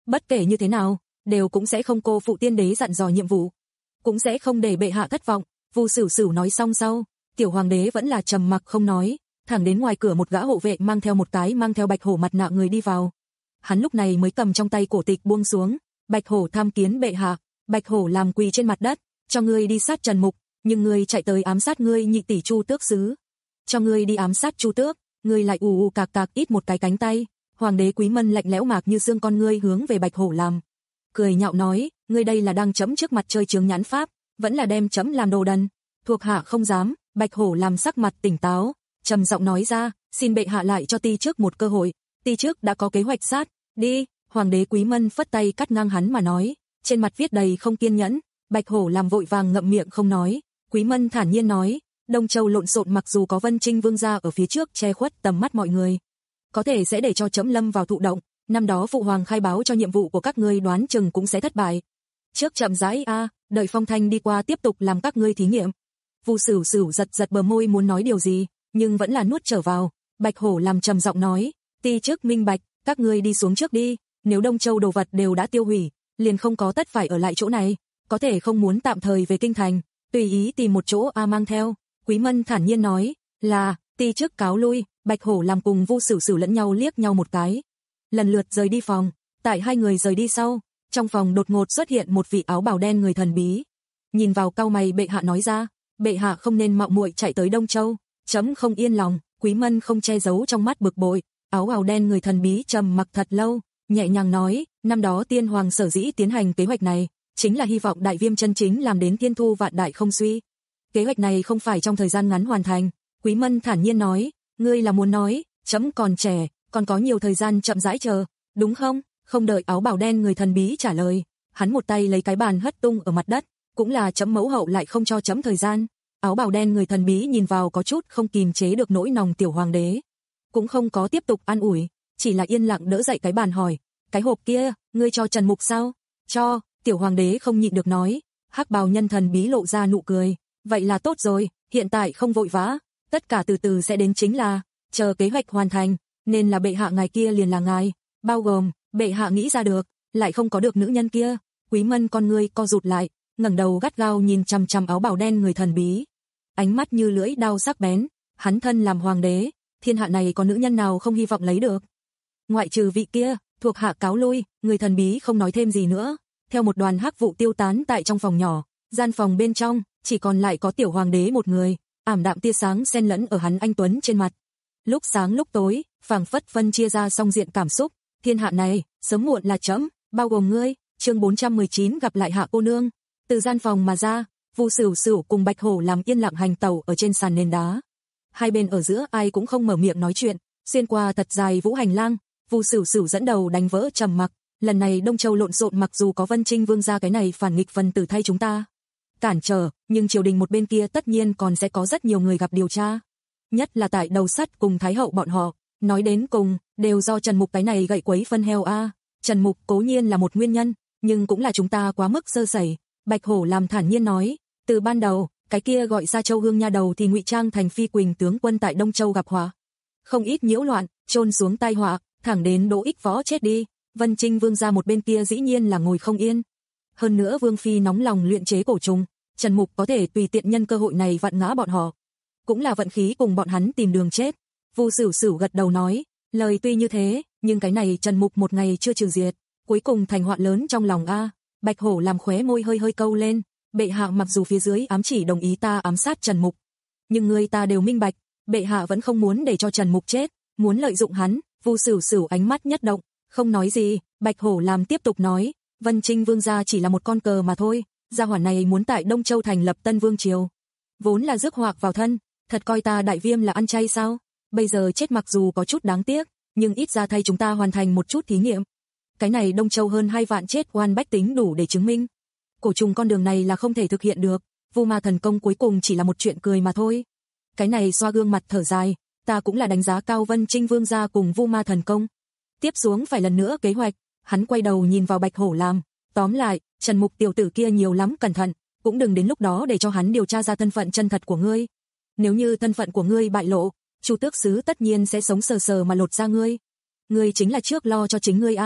bất kể như thế nào, đều cũng sẽ không cô phụ tiên đế dặn dò nhiệm vụ, cũng sẽ không để bệ hạ thất vọng. Vu Sửu Sửu nói xong sau, tiểu hoàng đế vẫn là trầm mặc không nói, thẳng đến ngoài cửa một gã hộ vệ mang theo một cái mang theo bạch hổ mặt nạ người đi vào. Hắn lúc này mới cầm trong tay cổ tịch buông xuống, bạch hổ tham kiến bệ hạ. Bạch hổ làm quỳ trên mặt đất, cho ngươi đi sát Trần Mục, nhưng ngươi chạy tới ám sát ngươi nhị tỷ Chu Tước sứ. Cho ngươi đi ám sát Chu Tước, ngươi lại ù ù cạc cạc ít một cái cánh tay. Hoàng đế Quý Mân lạnh lẽo mạc như xương con ngươi hướng về bạch hổ làm, cười nhạo nói, ngươi đây là đang chấm trước mặt chơi chướng nhãn pháp, vẫn là đem chấm làm đồ đần. Thuộc hạ không dám. Bạch hổ làm sắc mặt tỉnh táo, trầm giọng nói ra, xin bệ hạ lại cho ti trước một cơ hội, ti trước đã có kế hoạch sát, đi. Hoàng đế Quý Mân phất tay cắt ngang hắn mà nói, trên mặt viết đầy không kiên nhẫn. Bạch hổ làm vội vàng ngậm miệng không nói. Quý Mân thản nhiên nói, Đông Châu lộn xộn mặc dù có Vân Trinh Vương gia ở phía trước che khuất tầm mắt mọi người, có thể sẽ để cho chấm lâm vào thụ động. Năm đó phụ hoàng khai báo cho nhiệm vụ của các ngươi đoán chừng cũng sẽ thất bại. Trước chậm rãi a, đợi phong thanh đi qua tiếp tục làm các ngươi thí nghiệm. Vu Sửu Sửu giật giật bờ môi muốn nói điều gì, nhưng vẫn là nuốt trở vào. Bạch hổ làm trầm giọng nói, ti trước minh bạch, các ngươi đi xuống trước đi, nếu Đông Châu đồ vật đều đã tiêu hủy, liền không có tất phải ở lại chỗ này, có thể không muốn tạm thời về kinh thành, tùy ý tìm một chỗ a mang theo. Quý Mân thản nhiên nói, là, ti trước cáo lui. Bạch hổ làm cùng Vu Sửu Sửu lẫn nhau liếc nhau một cái, lần lượt rời đi phòng. Tại hai người rời đi sau, trong phòng đột ngột xuất hiện một vị áo bào đen người thần bí. Nhìn vào cau mày bệ hạ nói ra, bệ hạ không nên mạo muội chạy tới Đông Châu, chấm không yên lòng. Quý Mân không che giấu trong mắt bực bội, áo bào đen người thần bí trầm mặc thật lâu, nhẹ nhàng nói, năm đó tiên hoàng sở dĩ tiến hành kế hoạch này, chính là hy vọng đại viêm chân chính làm đến tiên thu vạn đại không suy. Kế hoạch này không phải trong thời gian ngắn hoàn thành. Quý Mân thản nhiên nói, ngươi là muốn nói, chấm còn trẻ, còn có nhiều thời gian chậm rãi chờ, đúng không? Không đợi áo bào đen người thần bí trả lời, hắn một tay lấy cái bàn hất tung ở mặt đất, cũng là chấm mẫu hậu lại không cho chấm thời gian. Áo bào đen người thần bí nhìn vào có chút không kìm chế được nỗi nòng tiểu hoàng đế, cũng không có tiếp tục an ủi, chỉ là yên lặng đỡ dậy cái bàn hỏi, cái hộp kia, ngươi cho Trần Mục sao? Cho. Tiểu hoàng đế không nhịn được nói. Hắc bào nhân thần bí lộ ra nụ cười, vậy là tốt rồi, hiện tại không vội vã, tất cả từ từ sẽ đến, chính là chờ kế hoạch hoàn thành, nên là bệ hạ ngài kia liền là ngài, bao gồm bệ hạ nghĩ ra được, lại không có được nữ nhân kia. Quý Mân con ngươi co rụt lại, ngẩng đầu gắt gao nhìn chằm chằm áo bào đen người thần bí, ánh mắt như lưỡi đao sắc bén. Hắn thân làm hoàng đế, thiên hạ này có nữ nhân nào không hy vọng lấy được, ngoại trừ vị kia. Thuộc hạ cáo lui. Người thần bí không nói thêm gì nữa, theo một đoàn hắc vụ tiêu tán tại trong phòng nhỏ. Gian phòng bên trong chỉ còn lại có tiểu hoàng đế một người, ảm đạm tia sáng xen lẫn ở hắn anh tuấn trên mặt, lúc sáng lúc tối, phảng phất phân chia ra song diện cảm xúc. Thiên hạ này sớm muộn là chấm, bao gồm ngươi. Chương bốn trăm mười chín gặp lại hạ cô nương. Từ gian phòng mà ra, Vu Sửu Sửu cùng Bạch Hổ làm yên lặng hành tẩu ở trên sàn nền đá. Hai bên ở giữa ai cũng không mở miệng nói chuyện, xuyên qua thật dài vũ hành lang, Vu Sửu Sửu dẫn đầu đánh vỡ trầm mặc. Lần này Đông Châu lộn xộn, mặc dù có Vân Trinh Vương gia cái này phản nghịch phần tử thay chúng ta cản trở, nhưng triều đình một bên kia tất nhiên còn sẽ có rất nhiều người gặp điều tra, nhất là tại đầu sắt cùng thái hậu bọn họ. Nói đến cùng, đều do Trần Mục cái này gậy quấy phân heo a. À. Trần Mục cố nhiên là một nguyên nhân, nhưng cũng là chúng ta quá mức sơ sẩy. Bạch Hổ làm thản nhiên nói, từ ban đầu, cái kia gọi Sa Châu Hương nha đầu thì ngụy trang thành Phi Quỳnh tướng quân tại Đông Châu gặp họa, không ít nhiễu loạn, chôn xuống tai họa, thẳng đến Đỗ Ích Võ chết đi. Vân Trinh Vương gia một bên kia dĩ nhiên là ngồi không yên. Hơn nữa Vương phi nóng lòng luyện chế cổ trùng, Trần Mục có thể tùy tiện nhân cơ hội này vặn ngã bọn họ, cũng là vận khí cùng bọn hắn tìm đường chết. Vu Sửu Sửu gật đầu nói, lời tuy như thế, nhưng cái này Trần Mục một ngày chưa trừ diệt, cuối cùng thành họa lớn trong lòng a. Bạch Hổ làm khóe môi hơi hơi câu lên, bệ hạ mặc dù phía dưới ám chỉ đồng ý ta ám sát Trần Mục, nhưng người ta đều minh bạch, bệ hạ vẫn không muốn để cho Trần Mục chết, muốn lợi dụng hắn. Vu Sửu Sửu ánh mắt nhất động, không nói gì. Bạch Hổ làm tiếp tục nói, Vân Trinh Vương gia chỉ là một con cờ mà thôi, gia hỏa này muốn tại Đông Châu thành lập Tân Vương triều, vốn là rước họa vào thân, thật coi ta Đại Viêm là ăn chay sao? Bây giờ chết mặc dù có chút đáng tiếc, nhưng ít ra thay chúng ta hoàn thành một chút thí nghiệm. Cái này Đông Châu hơn hai vạn chết oan bách tính đủ để chứng minh, cổ trùng con đường này là không thể thực hiện được. Vu Ma thần công cuối cùng chỉ là một chuyện cười mà thôi. Cái này xoa gương mặt thở dài, ta cũng là đánh giá cao Vân Trinh Vương gia cùng Vu Ma thần công. Tiếp xuống phải lần nữa kế hoạch. Hắn quay đầu nhìn vào Bạch Hổ làm, tóm lại, Trần Mục tiểu tử kia nhiều lắm cẩn thận, cũng đừng đến lúc đó để cho hắn điều tra ra thân phận chân thật của ngươi. Nếu như thân phận của ngươi bại lộ, Chu Tước sứ tất nhiên sẽ sống sờ sờ mà lột ra ngươi. Ngươi chính là trước lo cho chính ngươi a.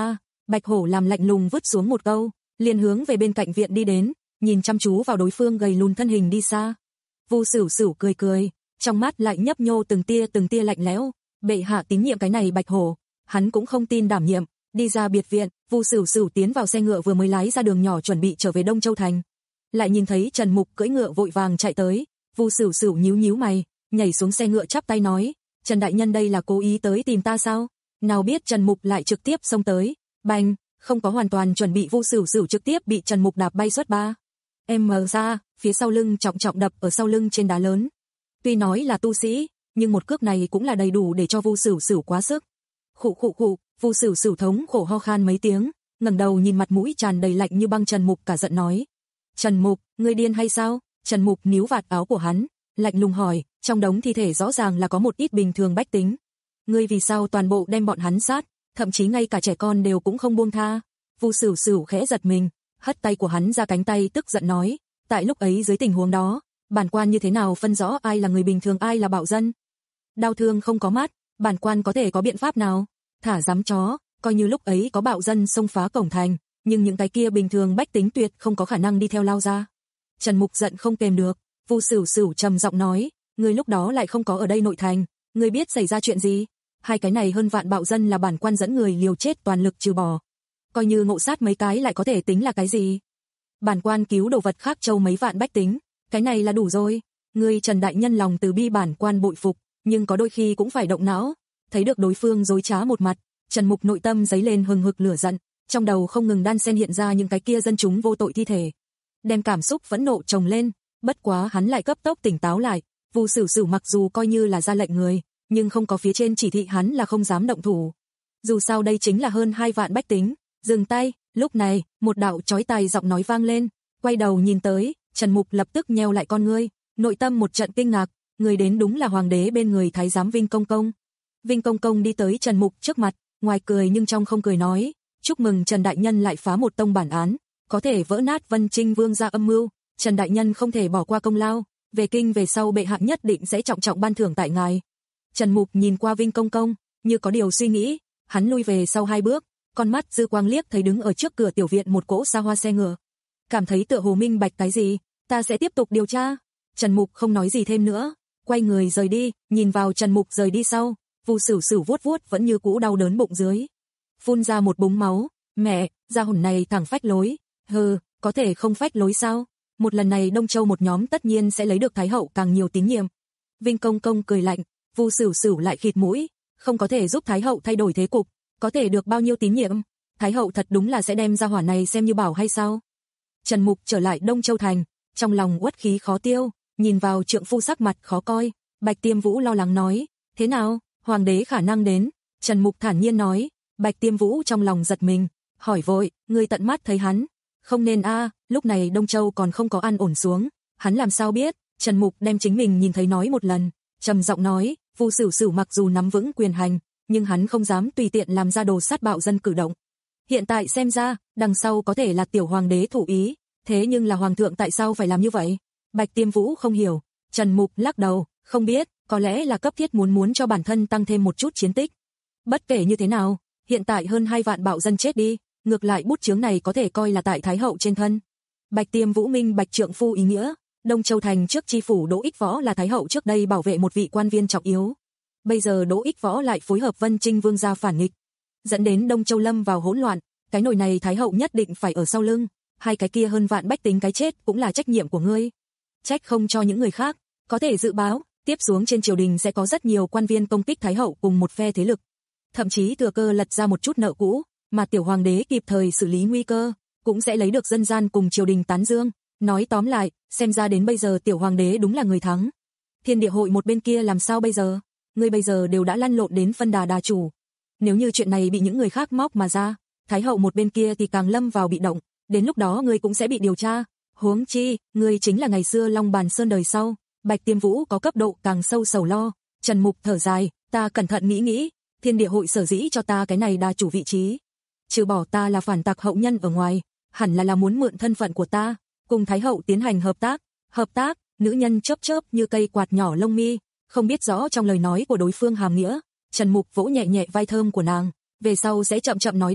Bạch Hổ làm lạnh lùng vứt xuống một câu, liền hướng về bên cạnh viện đi đến, nhìn chăm chú vào đối phương gầy lùn thân hình đi xa. Vu Sửu Sửu cười cười, trong mắt lại nhấp nhô từng tia từng tia lạnh lẽo, bệ hạ tín nhiệm cái này Bạch Hổ, hắn cũng không tin đảm nhiệm. Đi ra biệt viện, Vu Sửu Sửu tiến vào xe ngựa vừa mới lái ra đường nhỏ chuẩn bị trở về Đông Châu thành. Lại nhìn thấy Trần Mục cưỡi ngựa vội vàng chạy tới, Vu Sửu Sửu nhíu nhíu mày, nhảy xuống xe ngựa chắp tay nói, Trần đại nhân đây là cố ý tới tìm ta sao? Nào biết Trần Mục lại trực tiếp xông tới, bành, không có hoàn toàn chuẩn bị Vu Sửu Sửu trực tiếp bị Trần Mục đạp bay suốt ba. Em mở ra, phía sau lưng trọng trọng đập ở sau lưng trên đá lớn. Tuy nói là tu sĩ, nhưng một cước này cũng là đầy đủ để cho Vu Sửu Sửu quá sức. Khụ khụ khụ, Vu Sửu Sửu thống khổ ho khan mấy tiếng, ngẩng đầu nhìn mặt mũi tràn đầy lạnh như băng Trần Mục cả giận nói: "Trần Mục, ngươi điên hay sao?" Trần Mục níu vạt áo của hắn, lạnh lùng hỏi, trong đống thi thể rõ ràng là có một ít bình thường bách tính. "Ngươi vì sao toàn bộ đem bọn hắn sát, thậm chí ngay cả trẻ con đều cũng không buông tha?" Vu Sửu Sửu khẽ giật mình, hất tay của hắn ra cánh tay tức giận nói, tại lúc ấy dưới tình huống đó, bản quan như thế nào phân rõ ai là người bình thường ai là bạo dân? Đau thương không có mắt, bản quan có thể có biện pháp nào? Thả dám chó, coi như lúc ấy có bạo dân xông phá cổng thành, nhưng những cái kia bình thường bách tính tuyệt không có khả năng đi theo lao ra. Trần Mục giận không kềm được, Vu Sửu Sửu trầm giọng nói, ngươi lúc đó lại không có ở đây nội thành, ngươi biết xảy ra chuyện gì? Hai cái này hơn vạn bạo dân là bản quan dẫn người liều chết toàn lực trừ bỏ. Coi như ngộ sát mấy cái lại có thể tính là cái gì? Bản quan cứu đồ vật khác châu mấy vạn bách tính, cái này là đủ rồi. Ngươi Trần đại nhân lòng từ bi bản quan bội phục, nhưng có đôi khi cũng phải động não. Thấy được đối phương dối trá một mặt, Trần Mục nội tâm dấy lên hừng hực lửa giận, trong đầu không ngừng đan xen hiện ra những cái kia dân chúng vô tội thi thể, đem cảm xúc phẫn nộ chồng lên. Bất quá hắn lại cấp tốc tỉnh táo lại, Vu Sửu Sửu mặc dù coi như là ra lệnh người, nhưng không có phía trên chỉ thị hắn là không dám động thủ. Dù sao đây chính là hơn hai vạn bách tính. Dừng tay. Lúc này, một đạo chói tai giọng nói vang lên, quay đầu nhìn tới, Trần Mục lập tức nheo lại con ngươi, nội tâm một trận kinh ngạc, người đến đúng là hoàng đế bên người thái giám Vinh Công Công. Vinh Công Công đi tới Trần Mục trước mặt, ngoài cười nhưng trong không cười nói, chúc mừng Trần đại nhân lại phá một tông bản án, có thể vỡ nát Vân Trinh Vương gia âm mưu, Trần đại nhân không thể bỏ qua công lao, về kinh về sau bệ hạ nhất định sẽ trọng trọng ban thưởng tại ngài. Trần Mục nhìn qua Vinh Công Công, như có điều suy nghĩ, hắn lui về sau hai bước, con mắt dư quang liếc thấy đứng ở trước cửa tiểu viện một cỗ xa hoa xe ngựa, cảm thấy tựa hồ minh bạch cái gì, ta sẽ tiếp tục điều tra. Trần Mục không nói gì thêm nữa, quay người rời đi. Nhìn vào Trần Mục rời đi sau, Vu Sửu Sửu vuốt vuốt vẫn như cũ đau đớn bụng dưới, phun ra một búng máu. Mẹ, gia hồn này thẳng phách lối. Hừ, có thể không phách lối sao? Một lần này Đông Châu một nhóm tất nhiên sẽ lấy được thái hậu càng nhiều tín nhiệm. Vinh Công Công cười lạnh, Vu Sửu Sửu lại khịt mũi, không có thể giúp thái hậu thay đổi thế cục, có thể được bao nhiêu tín nhiệm? Thái hậu thật đúng là sẽ đem gia hỏa này xem như bảo hay sao? Trần Mục trở lại Đông Châu thành, trong lòng uất khí khó tiêu, nhìn vào trượng phu sắc mặt khó coi, Bạch Tiêm Vũ lo lắng nói, thế nào, hoàng đế khả năng đến? Trần Mục thản nhiên nói. Bạch Tiêm Vũ trong lòng giật mình, hỏi vội, ngươi tận mắt thấy hắn? Không nên a, à, lúc này Đông Châu còn không có an ổn xuống, hắn làm sao biết? Trần Mục đem chính mình nhìn thấy nói một lần, trầm giọng nói, Vu Sửu Sửu mặc dù nắm vững quyền hành, nhưng hắn không dám tùy tiện làm ra đồ sát bạo dân cử động. Hiện tại xem ra, đằng sau có thể là tiểu hoàng đế thủ ý, thế nhưng là hoàng thượng tại sao phải làm như vậy? Bạch Tiêm Vũ không hiểu. Trần Mục lắc đầu, không biết, có lẽ là cấp thiết muốn muốn cho bản thân tăng thêm một chút chiến tích. Bất kể như thế nào, hiện tại hơn hai vạn bạo dân chết đi, ngược lại bút chướng này có thể coi là tại thái hậu trên thân. Bạch Tiêm Vũ minh bạch trượng phu ý nghĩa, Đông Châu thành trước chi phủ Đỗ Ích Võ là thái hậu trước đây bảo vệ một vị quan viên trọng yếu. Bây giờ Đỗ Ích Võ lại phối hợp Vân Trinh Vương gia phản nghịch, dẫn đến Đông Châu lâm vào hỗn loạn, cái nồi này thái hậu nhất định phải ở sau lưng, hai cái kia hơn vạn bách tính cái chết cũng là trách nhiệm của ngươi. Trách không cho những người khác, có thể dự báo, tiếp xuống trên triều đình sẽ có rất nhiều quan viên công kích thái hậu cùng một phe thế lực, thậm chí thừa cơ lật ra một chút nợ cũ, mà tiểu hoàng đế kịp thời xử lý nguy cơ, cũng sẽ lấy được dân gian cùng triều đình tán dương. Nói tóm lại, xem ra đến bây giờ tiểu hoàng đế đúng là người thắng. Thiên địa hội một bên kia làm sao bây giờ? Ngươi bây giờ đều đã lăn lộn đến phân đà đà chủ. Nếu như chuyện này bị những người khác móc mà ra, thái hậu một bên kia thì càng lâm vào bị động, đến lúc đó ngươi cũng sẽ bị điều tra. Huống chi, ngươi chính là ngày xưa Long Bàn Sơn đời sau. Bạch Tiêm Vũ có cấp độ càng sâu sầu lo. Trần Mục thở dài, ta cẩn thận nghĩ nghĩ, thiên địa hội sở dĩ cho ta cái này đà chủ vị trí, trừ bỏ ta là phản tặc hậu nhân ở ngoài, hẳn là là muốn mượn thân phận của ta, cùng thái hậu tiến hành hợp tác. Hợp tác? Nữ nhân chớp chớp như cây quạt nhỏ lông mi, không biết rõ trong lời nói của đối phương hàm nghĩa. Trần Mục vỗ nhẹ nhẹ vai thơm của nàng, về sau sẽ chậm chậm nói đi,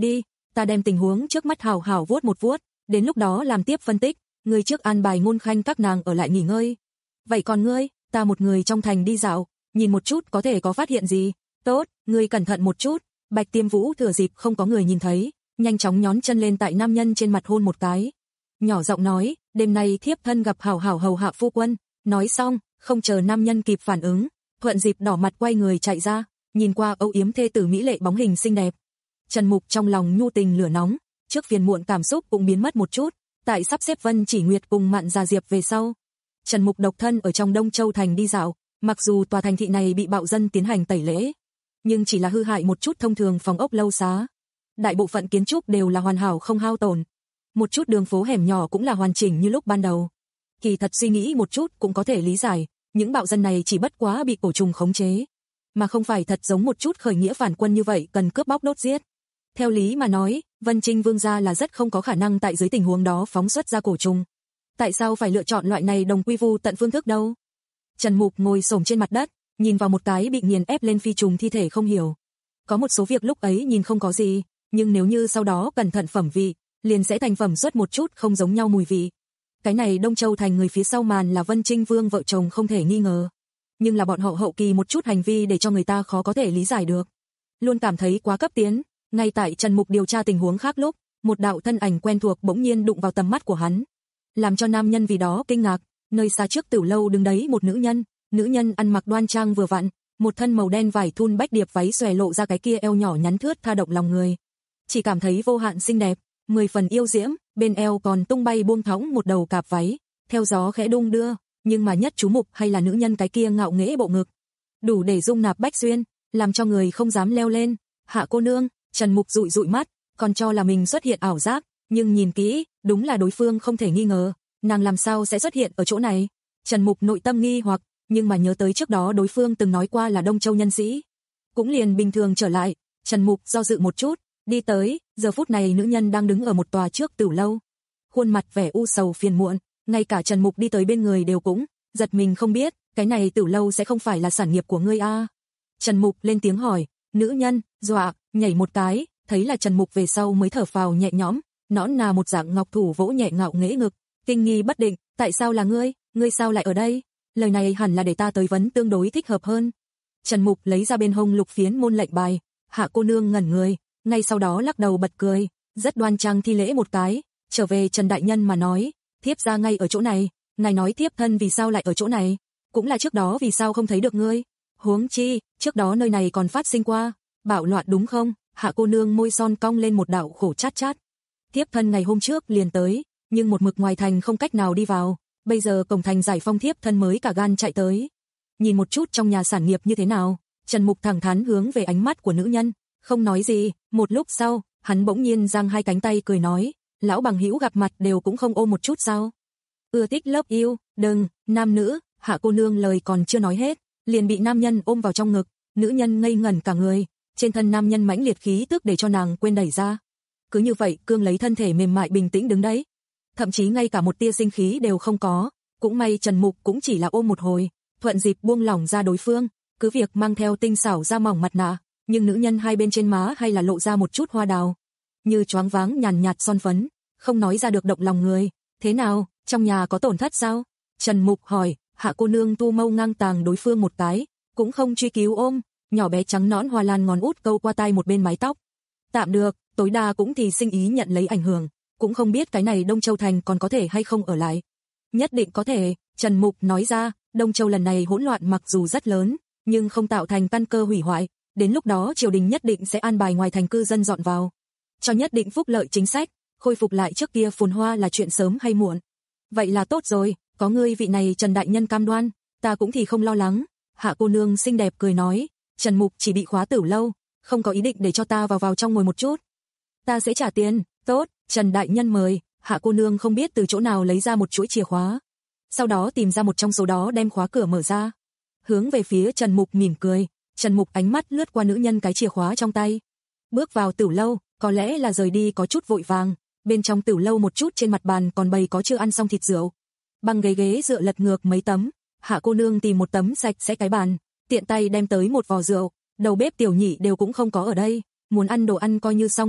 ta đem tình huống trước mắt hào hào vuốt một vuốt, đến lúc đó làm tiếp phân tích, ngươi trước an bài Ngôn Khanh các nàng ở lại nghỉ ngơi. Vậy còn ngươi, ta một người trong thành đi dạo, nhìn một chút có thể có phát hiện gì. Tốt, ngươi cẩn thận một chút. Bạch Tiêm Vũ thừa dịp không có người nhìn thấy, nhanh chóng nhón chân lên tại nam nhân trên mặt hôn một cái. Nhỏ giọng nói, đêm nay thiếp thân gặp hảo hảo hầu hạ phu quân. Nói xong, không chờ nam nhân kịp phản ứng, thuận dịp đỏ mặt quay người chạy ra, nhìn qua âu yếm thê tử mỹ lệ bóng hình xinh đẹp. Trần Mục trong lòng nhu tình lửa nóng, trước phiền muộn cảm xúc cũng biến mất một chút, tại sắp xếp Vân Chỉ Nguyệt cùng Mạn Gia Diệp về sau. Trần Mục độc thân ở trong Đông Châu thành đi dạo, mặc dù tòa thành thị này bị bạo dân tiến hành tẩy lễ, nhưng chỉ là hư hại một chút thông thường phòng ốc lâu xá. Đại bộ phận kiến trúc đều là hoàn hảo không hao tổn. Một chút đường phố hẻm nhỏ cũng là hoàn chỉnh như lúc ban đầu. Kỳ thật suy nghĩ một chút cũng có thể lý giải, những bạo dân này chỉ bất quá bị cổ trùng khống chế, mà không phải thật giống một chút khởi nghĩa phản quân như vậy cần cướp bóc đốt giết. Theo lý mà nói, Vân Trinh Vương gia là rất không có khả năng tại dưới tình huống đó phóng xuất ra cổ trùng. Tại sao phải lựa chọn loại này đồng quy vu tận phương thức đâu? Trần Mục ngồi xổm trên mặt đất, nhìn vào một cái bị nghiền ép lên phi trùng thi thể không hiểu. Có một số việc lúc ấy nhìn không có gì, nhưng nếu như sau đó cẩn thận phẩm vị, liền sẽ thành phẩm xuất một chút không giống nhau mùi vị. Cái này Đông Châu thành người phía sau màn là Vân Trinh Vương vợ chồng không thể nghi ngờ, nhưng là bọn họ hậu kỳ một chút hành vi để cho người ta khó có thể lý giải được. Luôn cảm thấy quá cấp tiến, ngay tại Trần Mục điều tra tình huống khác lúc, một đạo thân ảnh quen thuộc bỗng nhiên đụng vào tầm mắt của hắn, làm cho nam nhân vì đó kinh ngạc. Nơi xa trước tiểu lâu đứng đấy một nữ nhân, nữ nhân ăn mặc đoan trang vừa vặn, một thân màu đen vải thun bách điệp váy xòe lộ ra cái kia eo nhỏ nhắn thướt tha động lòng người. Chỉ cảm thấy vô hạn xinh đẹp, mười phần yêu diễm, bên eo còn tung bay buông thõng một đầu cạp váy, theo gió khẽ đung đưa, nhưng mà nhất chú mục hay là nữ nhân cái kia ngạo nghễ bộ ngực, đủ để dung nạp bách xuyên, làm cho người không dám leo lên. Hạ cô nương, Trần Mục dụi dụi mắt, còn cho là mình xuất hiện ảo giác, nhưng nhìn kỹ, đúng là đối phương không thể nghi ngờ, nàng làm sao sẽ xuất hiện ở chỗ này? Trần Mục nội tâm nghi hoặc, nhưng mà nhớ tới trước đó đối phương từng nói qua là Đông Châu nhân sĩ, cũng liền bình thường trở lại. Trần Mục do dự một chút, đi tới, giờ phút này nữ nhân đang đứng ở một tòa trước tiểu lâu, khuôn mặt vẻ u sầu phiền muộn, ngay cả Trần Mục đi tới bên người đều cũng giật mình không biết, cái này tiểu lâu sẽ không phải là sản nghiệp của ngươi a? À? Trần Mục lên tiếng hỏi, nữ nhân dọa nhảy một cái, thấy là Trần Mục về sau mới thở phào nhẹ nhõm, nõn nà một dạng ngọc thủ vỗ nhẹ ngạo nghễ ngực, kinh nghi bất định, tại sao là ngươi, ngươi sao lại ở đây? Lời này hẳn là để ta tới vấn tương đối thích hợp hơn. Trần Mục lấy ra bên hông lục phiến môn lệnh bài. Hạ cô nương ngẩn người, ngay sau đó lắc đầu bật cười, rất đoan trang thi lễ một cái, trở về Trần đại nhân mà nói, thiếp ra ngay ở chỗ này, ngài nói thiếp thân vì sao lại ở chỗ này, cũng là trước đó vì sao không thấy được ngươi, huống chi, trước đó nơi này còn phát sinh qua bạo loạn đúng không? Hạ cô nương môi son cong lên một đạo khổ chát chát. Thiếp thân ngày hôm trước liền tới, nhưng một mực ngoài thành không cách nào đi vào, bây giờ cổng thành giải phong thiếp thân mới cả gan chạy tới. Nhìn một chút trong nhà sản nghiệp như thế nào, Trần Mục thẳng thắn hướng về ánh mắt của nữ nhân, không nói gì, một lúc sau, hắn bỗng nhiên giang hai cánh tay cười nói, lão bằng hữu gặp mặt đều cũng không ôm một chút sao? Ưa thích lớp yêu, đừng, nam nữ. Hạ cô nương lời còn chưa nói hết, liền bị nam nhân ôm vào trong ngực, nữ nhân ngây ngẩn cả người, trên thân nam nhân mãnh liệt khí tức để cho nàng quên đẩy ra. Cứ như vậy cương lấy thân thể mềm mại bình tĩnh đứng đấy, thậm chí ngay cả một tia sinh khí đều không có, cũng may Trần Mục cũng chỉ là ôm một hồi, thuận dịp buông lỏng ra đối phương, cứ việc mang theo tinh xảo da mỏng mặt nạ, nhưng nữ nhân hai bên trên má hay là lộ ra một chút hoa đào, như choáng váng nhàn nhạt son phấn, không nói ra được động lòng người. Thế nào, trong nhà có tổn thất sao? Trần Mục hỏi. Hạ cô nương tu mâu ngang tàng đối phương một cái, cũng không truy cứu ôm, nhỏ bé trắng nõn hoa lan ngón út câu qua tai một bên mái tóc. Tạm được, tối đa cũng thì sinh ý nhận lấy ảnh hưởng, cũng không biết cái này Đông Châu thành còn có thể hay không ở lại. Nhất định có thể, Trần Mục nói ra, Đông Châu lần này hỗn loạn mặc dù rất lớn, nhưng không tạo thành căn cơ hủy hoại, đến lúc đó triều đình nhất định sẽ an bài ngoài thành cư dân dọn vào, cho nhất định phúc lợi chính sách, khôi phục lại trước kia phồn hoa là chuyện sớm hay muộn. Vậy là tốt rồi, có ngươi vị này Trần đại nhân cam đoan, ta cũng thì không lo lắng. Hạ cô nương xinh đẹp cười nói, Trần Mục chỉ bị khóa tử lâu, không có ý định để cho ta vào vào trong ngồi một chút. Ta sẽ trả tiền. Tốt, Trần đại nhân mời. Hạ cô nương không biết từ chỗ nào lấy ra một chuỗi chìa khóa, sau đó tìm ra một trong số đó đem khóa cửa mở ra, hướng về phía Trần Mục mỉm cười. Trần Mục ánh mắt lướt qua nữ nhân cái chìa khóa trong tay, bước vào tiểu lâu, có lẽ là rời đi có chút vội vàng, bên trong tiểu lâu một chút trên mặt bàn còn bày có chưa ăn xong thịt rượu, băng ghế ghế dựa lật ngược mấy tấm. Hạ cô nương tìm một tấm sạch sẽ cái bàn, tiện tay đem tới một vò rượu, đầu bếp tiểu nhị đều cũng không có ở đây, muốn ăn đồ ăn coi như xong đi.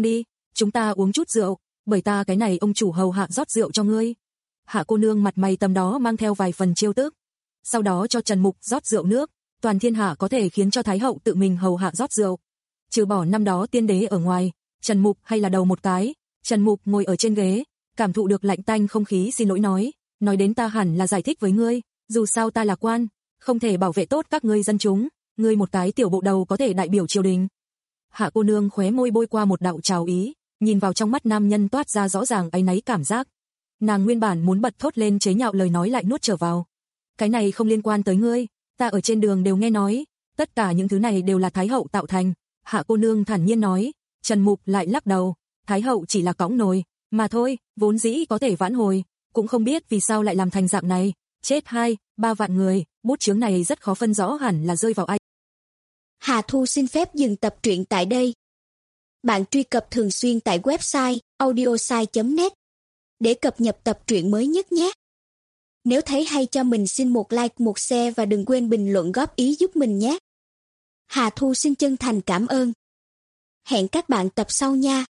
chúng ta uống chút rượu, bởi ta cái này ông chủ hầu hạ rót rượu cho ngươi. Hạ cô nương mặt mày tầm đó mang theo vài phần trêu tức. Sau đó cho Trần Mục rót rượu nước, toàn thiên hạ có thể khiến cho Thái hậu tự mình hầu hạ rót rượu. Trừ bỏ năm đó tiên đế ở ngoài, Trần Mục hay là đầu một cái. Trần Mục ngồi ở trên ghế, cảm thụ được lạnh tanh không khí, xin lỗi nói, nói đến ta hẳn là giải thích với ngươi, dù sao ta là quan, không thể bảo vệ tốt các ngươi dân chúng, ngươi một cái tiểu bộ đầu có thể đại biểu triều đình. Hạ cô nương khóe môi bôi qua một đạo trào ý, nhìn vào trong mắt nam nhân toát ra rõ ràng áy náy cảm giác. Nàng nguyên bản muốn bật thốt lên chế nhạo lời nói lại nuốt trở vào. Cái này không liên quan tới ngươi, ta ở trên đường đều nghe nói, tất cả những thứ này đều là Thái hậu tạo thành. Hạ cô nương thản nhiên nói. Trần Mục lại lắc đầu, Thái hậu chỉ là cõng nồi, mà thôi, vốn dĩ có thể vãn hồi, cũng không biết vì sao lại làm thành dạng này, chết hai, ba vạn người, bút chướng này rất khó phân rõ hẳn là rơi vào ai. Hà Thu xin phép dừng tập truyện tại đây. Bạn truy cập thường xuyên tại website audiosai chấm net để cập nhật tập truyện mới nhất nhé. Nếu thấy hay cho mình xin một like, một share và đừng quên bình luận góp ý giúp mình nhé. Hà Thu xin chân thành cảm ơn. Hẹn các bạn tập sau nha.